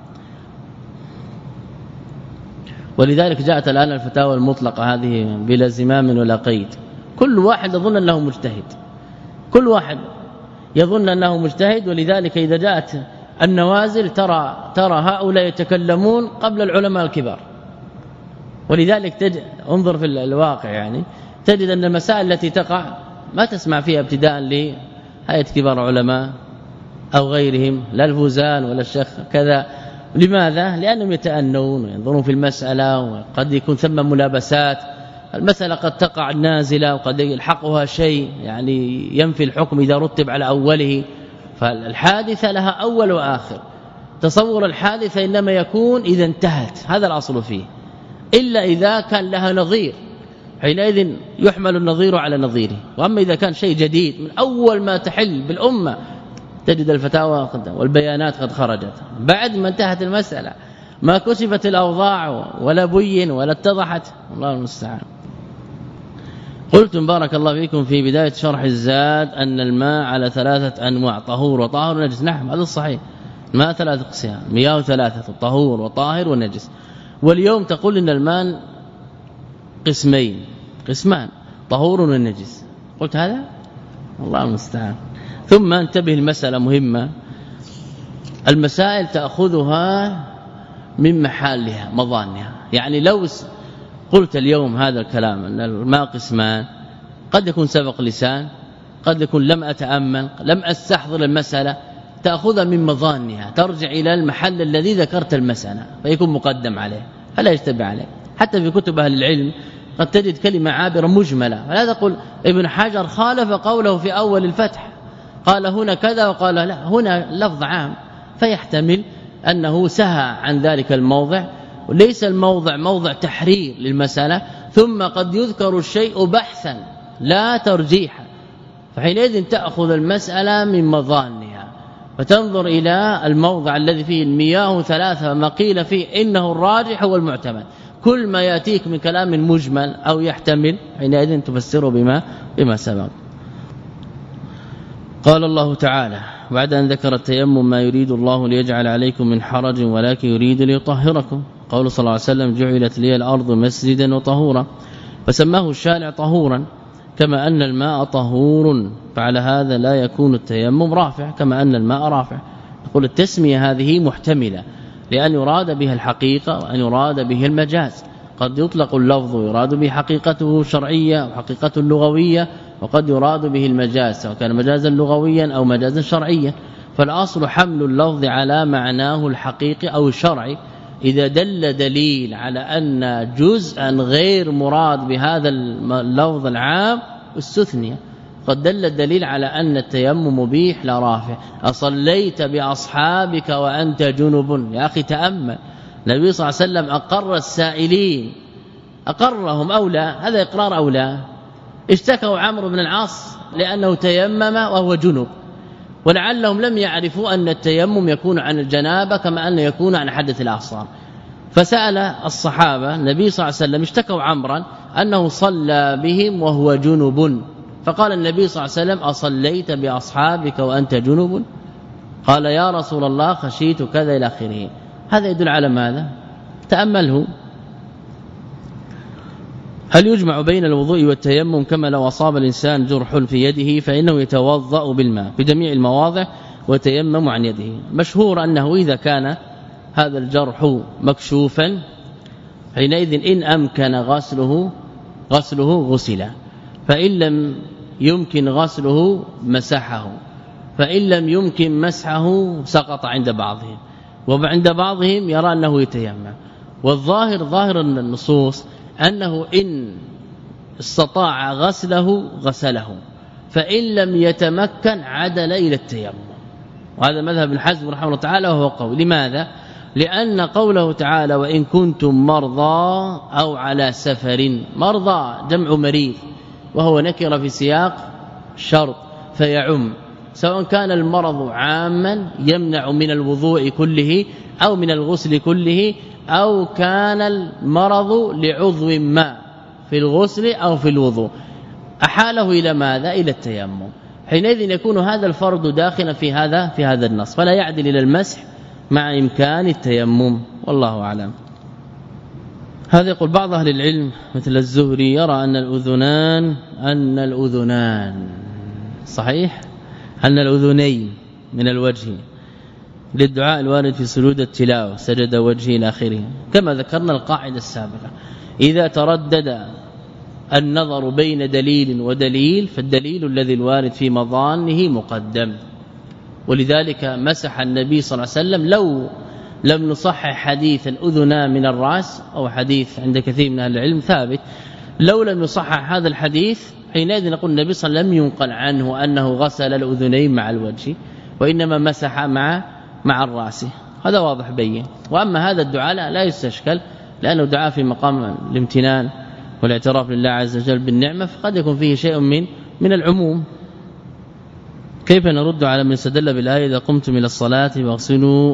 ولذلك جاءت الآن الفتاوى المطلقة هذه بلا زمام ولا قيد، كل واحد يظن أنه مجتهد، كل واحد يظن أنه مجتهد. ولذلك إذا جاءت النوازل ترى ترى هؤلاء يتكلمون قبل العلماء الكبار. ولذلك تجد انظر في الواقع، يعني تجد أن المسائل التي تقع ما تسمع فيها ابتداء لهيئة كبار علماء أو غيرهم، لا الفوزان ولا الشيخ كذا. لماذا؟ لأنهم يتأنون وينظرون في المسألة، وقد يكون ثم ملابسات، المسألة قد تقع نازلة وقد يلحقها شيء يعني ينفي الحكم إذا رتب على أوله، فالحادثة لها أول وآخر. تصور الحادثة إنما يكون إذا انتهت، هذا الأصل فيه، إلا إذا كان لها نظير، حينئذ يحمل النظير على نظيره. وأما إذا كان شيء جديد من أول ما تحل بالأمة تجد الفتاوى والبيانات قد خرجت بعد ما انتهت المسألة، ما كشفت الأوضاع ولا بين ولا اتضحت، الله المستعان. قلتم بارك الله فيكم في بداية شرح الزاد أن الماء على ثلاثة أنواع، طهور وطاهر ونجس. نعم هذا الصحيح، الماء ثلاثة أقسام، مياه ثلاثة، طهور وطاهر ونجس. واليوم تقول إن الماء قسمين، قسمان، طهور ونجس. قلت هذا الله المستعان. ثم انتبه المسألة مهمة، المسائل تأخذها من محلها مظانها، يعني لو قلت اليوم هذا الكلام أن الماء قسمان، قد يكون سبق لسان، قد يكون لم أتأمل، لم أستحضر المسألة، تأخذها من مظانها، ترجع إلى المحل الذي ذكرت المسألة فيكون مقدم عليه، فلا يشتبه عليه. حتى في كتب أهل العلم قد تجد كلمة عابرة مجملة، فلا تقول ابن حجر خالف قوله في أول الفتح، قال هنا كذا وقال لا، هنا لفظ عام، فيحتمل أنه سهى عن ذلك الموضع، وليس الموضع موضع تحرير للمسألة. ثم قد يذكر الشيء بحثا لا ترجيحا، فحينئذ تأخذ المسألة من مظانها، فتنظر إلى الموضع الذي فيه المياه ثلاثة ما قيل فيه إنه الراجح والمعتمد. كل ما يأتيك من كلام مجمل أو يحتمل حينئذ تفسره بما بما سبق. قال الله تعالى بعد أن ذكر التيمم: ما يريد الله ليجعل عليكم من حرج ولكن يريد ليطهركم. قول صلى الله عليه وسلم: جعلت لي الأرض مسجدا وطهورا، فسماه الشارع طهورا، كما أن الماء طهور، فعلى هذا لا يكون التيمم رافع كما أن الماء رافع. نقول التسمية هذه محتملة، لأن يراد بها الحقيقة وأن يراد به المجاز. قد يطلق اللفظ يراد به حقيقته الشرعية وحقيقته اللغوية، وقد يراد به المجاز سواء كان مجازا لغويا أو مجازا شرعيا. فالأصل حمل اللفظ على معناه الحقيقي أو الشرعي. إذا دل دليل على أن جزءا غير مراد بهذا اللفظ العام استثني. قد دل الدليل على أن التيمم مبيح لا رافع. أصليت بأصحابك وأنت جنب، يا أخي تأمل، النبي صلى الله عليه وسلم أقر السائلين، أقرهم أو لا؟ هذا إقرار أو لا؟ اشتكوا عمرو بن العاص لأنه تيمم وهو جنب، ولعلهم لم يعرفوا أن التيمم يكون عن الجنابة كما أن يكون عن حدث الأعصار. فسأل الصحابة النبي صلى الله عليه وسلم، اشتكوا عمرا أنه صلى بهم وهو جنب، فقال النبي صلى الله عليه وسلم أصليت بأصحابك وأنت جنب؟ قال يا رسول الله خشيت كذا إلى آخره. هذا يدل على ماذا؟ تأمله. هل يجمع بين الوضوء والتيمم كما لو أصاب الإنسان جرح في يده فإنه يتوضأ بالماء في جميع المواضع ويتيمم عن يده؟ مشهور أنه إذا كان هذا الجرح مكشوفا حينئذ إن أمكن غسله غسله غسل، فإن لم يمكن غسله مسحه، فإن لم يمكن مسحه سقط عند بعضهم، وعند بعضهم يرى أنه يتيمم. والظاهر ظاهر النصوص أنه إن استطاع غسله غسله، فإن لم يتمكن عدل إلى التيمم. وهذا مذهب ابن حزم رحمه الله تعالى وهو قول. لماذا؟ لأن قوله تعالى وإن كنتم مرضى أو على سفر، مرضى جمع مريض وهو نكر في سياق شرط فيعم، سواء كان المرض عاما يمنع من الوضوء كله أو من الغسل كله، أو كان المرض لعضو ما في الغسل أو في الوضوء، أحاله إلى ماذا؟ إلى التيمم. حينئذ يكون هذا الفرد داخلا في هذا في هذا النص، فلا يعدل إلى المسح مع إمكان التيمم، والله أعلم. هذا يقول بعض أهل العلم مثل الزهري يرى أن الأذنان أن الأذنان صحيح أن الأذنين من الوجه للدعاء الوارد في سجود التلاوة سجد وجهه إلى آخره، كما ذكرنا القاعدة السابقة. إذا تردد النظر بين دليل ودليل فالدليل الذي الوارد في مظانه مقدم. ولذلك مسح النبي صلى الله عليه وسلم، لو لم نصحح حديث الأذنان من الرأس أو حديث عند كثير من أهل العلم ثابت، لو لم يصحح هذا الحديث حينئذ نقول النبي صلى الله عليه وسلم لم ينقل عنه أنه غسل الأذنين مع الوجه، وإنما مسح مع مع الرأس. هذا واضح بين. وأما هذا الدعاء لا, لا يستشكل، لأنه دعاء في مقام الامتنان والاعتراف لله عز وجل بالنعمة، فقد يكون فيه شيء من من العموم. كيف نرد على من استدل بالآية إذا قمتم إلى الصلاة فاغسلوا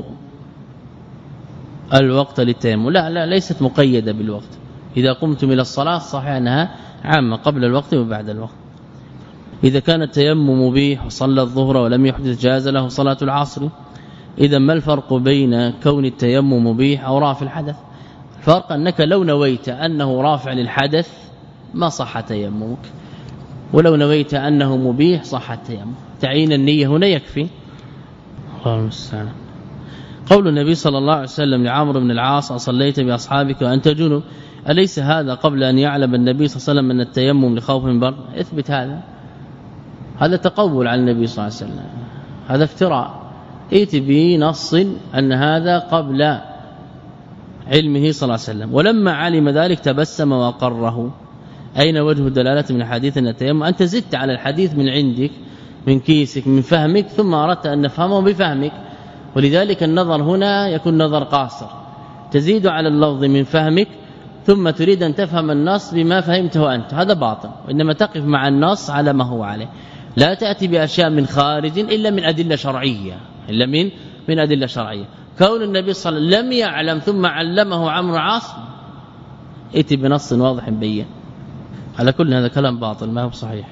الوقت للتيمم؟ لا لا ليست مقيدة بالوقت. إذا قمتم إلى الصلاة صحيح أنها عامة قبل الوقت وبعد الوقت. إذا كان التيمم مبيح وصلى الظهر ولم يحدث جاز له صلاة العصر، إذا ما الفرق بين كون التيمم مبيح أو رافع الحدث؟ الفرق أنك لو نويت أنه رافع للحدث ما صح تيممك، ولو نويت أنه مبيح صح التيمم. تعيين النية هنا يكفي. الله المستعان. قول النبي صلى الله عليه وسلم لعمرو بن العاص أصليت بأصحابك وأنت جنب، أليس هذا قبل أن يعلم النبي صلى الله عليه وسلم أن التيمم لخوف من برد؟ اثبت هذا. هذا تقول على النبي صلى الله عليه وسلم، هذا افتراء. ائت بنص أن هذا قبل علمه صلى الله عليه وسلم، ولما علم ذلك تبسم وقره. أين وجه الدلالة من حديث أن التيمم؟ أنت زدت على الحديث من عندك من كيسك من فهمك، ثم أردت أن نفهمه بفهمك، ولذلك النظر هنا يكون نظر قاصر، تزيد على اللفظ من فهمك ثم تريد أن تفهم النص بما فهمته أنت، هذا باطل. وإنما تقف مع النص على ما هو عليه، لا تأتي بأشياء من خارج إلا من أدلة شرعية، إلا من من أدلة شرعية. كون النبي صلى الله عليه وسلم لم يعلم ثم علمه عمرو عاص، ائتي بنص واضح بين. على كل هذا كلام باطل ما هو صحيح.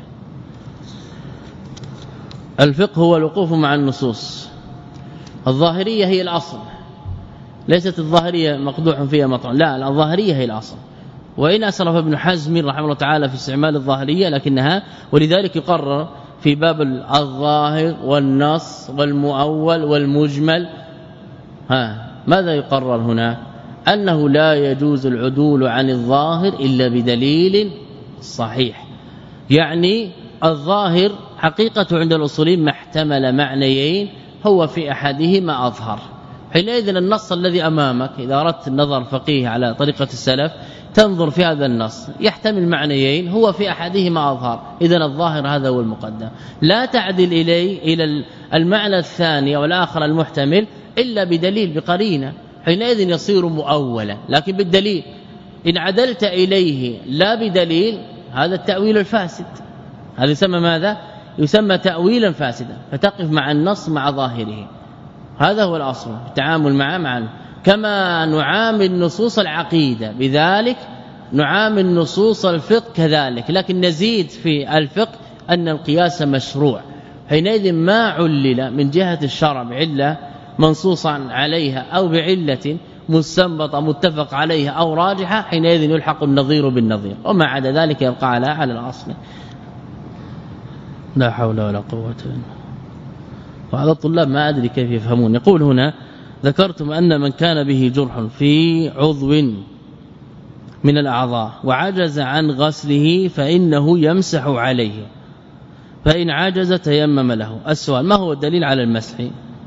الفقه هو الوقوف مع النصوص. الظاهرية هي الأصل، ليست الظاهرية مقدوح فيها مطعن، لا الظاهرية هي الأصل. وإن أسرف ابن حزم رحمه الله تعالى في استعمال الظاهرية، لكنها ولذلك يقرر في باب الظاهر والنص والمؤول والمجمل، ها ماذا يقرر هنا؟ أنه لا يجوز العدول عن الظاهر إلا بدليل صحيح. يعني الظاهر حقيقة عند الأصوليين ما احتمل معنيين هو في أحدهما أظهر. حينئذ النص الذي أمامك إذا أردت النظر فقيه على طريقة السلف تنظر في هذا النص يحتمل معنيين هو في أحدهما أظهر، إذن الظاهر هذا هو المقدم، لا تعدل إليه إلى المعنى الثاني والآخر المحتمل إلا بدليل بقرينة، حينئذ يصير مؤولا. لكن بالدليل إن عدلت إليه لا بدليل هذا التأويل الفاسد، هذا يسمى ماذا؟ يسمى تأويلا فاسدا، فتقف مع النص مع ظاهره. هذا هو الأصل التعامل معه معا. كما نعامل نصوص العقيدة بذلك نعامل نصوص الفقه كذلك، لكن نزيد في الفقه أن القياس مشروع. حينئذ ما علل من جهة الشرع بعلة منصوصا عليها أو بعلة مستنبطه متفق عليها أو راجحة، حينئذ يلحق النظير بالنظير، وما عدا ذلك يبقى على على الأصل. لا حول ولا قوة إلا بالله. وهذا الطلاب ما أدري كيف يفهمون. يقول هنا ذكرتم أن من كان به جرح في عضو من الأعضاء وعجز عن غسله فإنه يمسح عليه، فإن عجز تيمم له. السؤال ما هو الدليل على المسح؟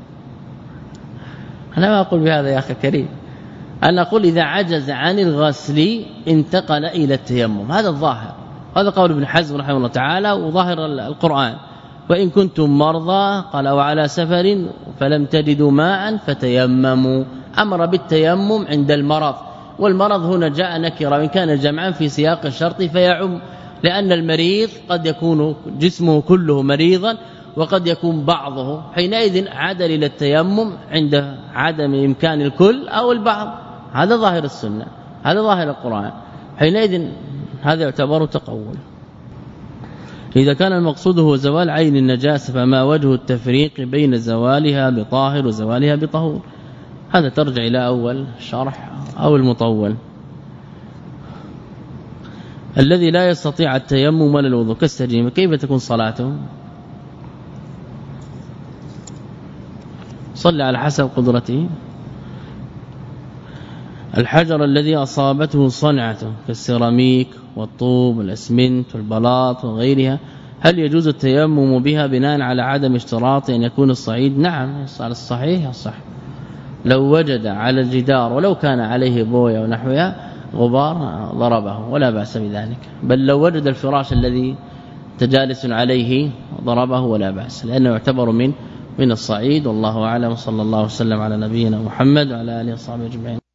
أنا ما أقول بهذا يا أخي كريم، أنا أقول إذا عجز عن الغسل انتقل إلى التيمم، هذا الظاهر، هذا قول ابن حزم رحمه الله تعالى وظاهر القرآن. وإن كنتم مرضى قال أو على سفر فلم تجدوا ماء فتيمموا، أمر بالتيمم عند المرض، والمرض هنا جاء نكرة وإن كان جمعا في سياق الشرط فيعم، لأن المريض قد يكون جسمه كله مريضا وقد يكون بعضه، حينئذ عدل إلى التيمم عند عدم إمكان الكل أو البعض. هذا ظاهر السنة، هذا ظاهر القرآن، حينئذ هذا يعتبر تقول. إذا كان المقصود هو زوال عين النجاسة فما وجه التفريق بين زوالها بطاهر وزوالها بطهور؟ هذا ترجع إلى أول شرح أو المطول. الذي لا يستطيع التيمم ولا الوضوء كالسجيم كيف تكون صلاته؟ صلى على حسب قدرته. الحجر الذي أصابته صنعته كالسيراميك والطوب والأسمنت والبلاط وغيرها هل يجوز التيمم بها بناء على عدم اشتراط أن يكون الصعيد؟ نعم على الصحيح الصح. لو وجد على الجدار ولو كان عليه بوية ونحوها غبار ضربه ولا بأس بذلك، بل لو وجد الفراش الذي تجالس عليه ضربه ولا بأس، لأنه يعتبر من من الصعيد. والله أعلم، صلى الله وسلم على نبينا محمد وعلى آله وصحبه أجمعين.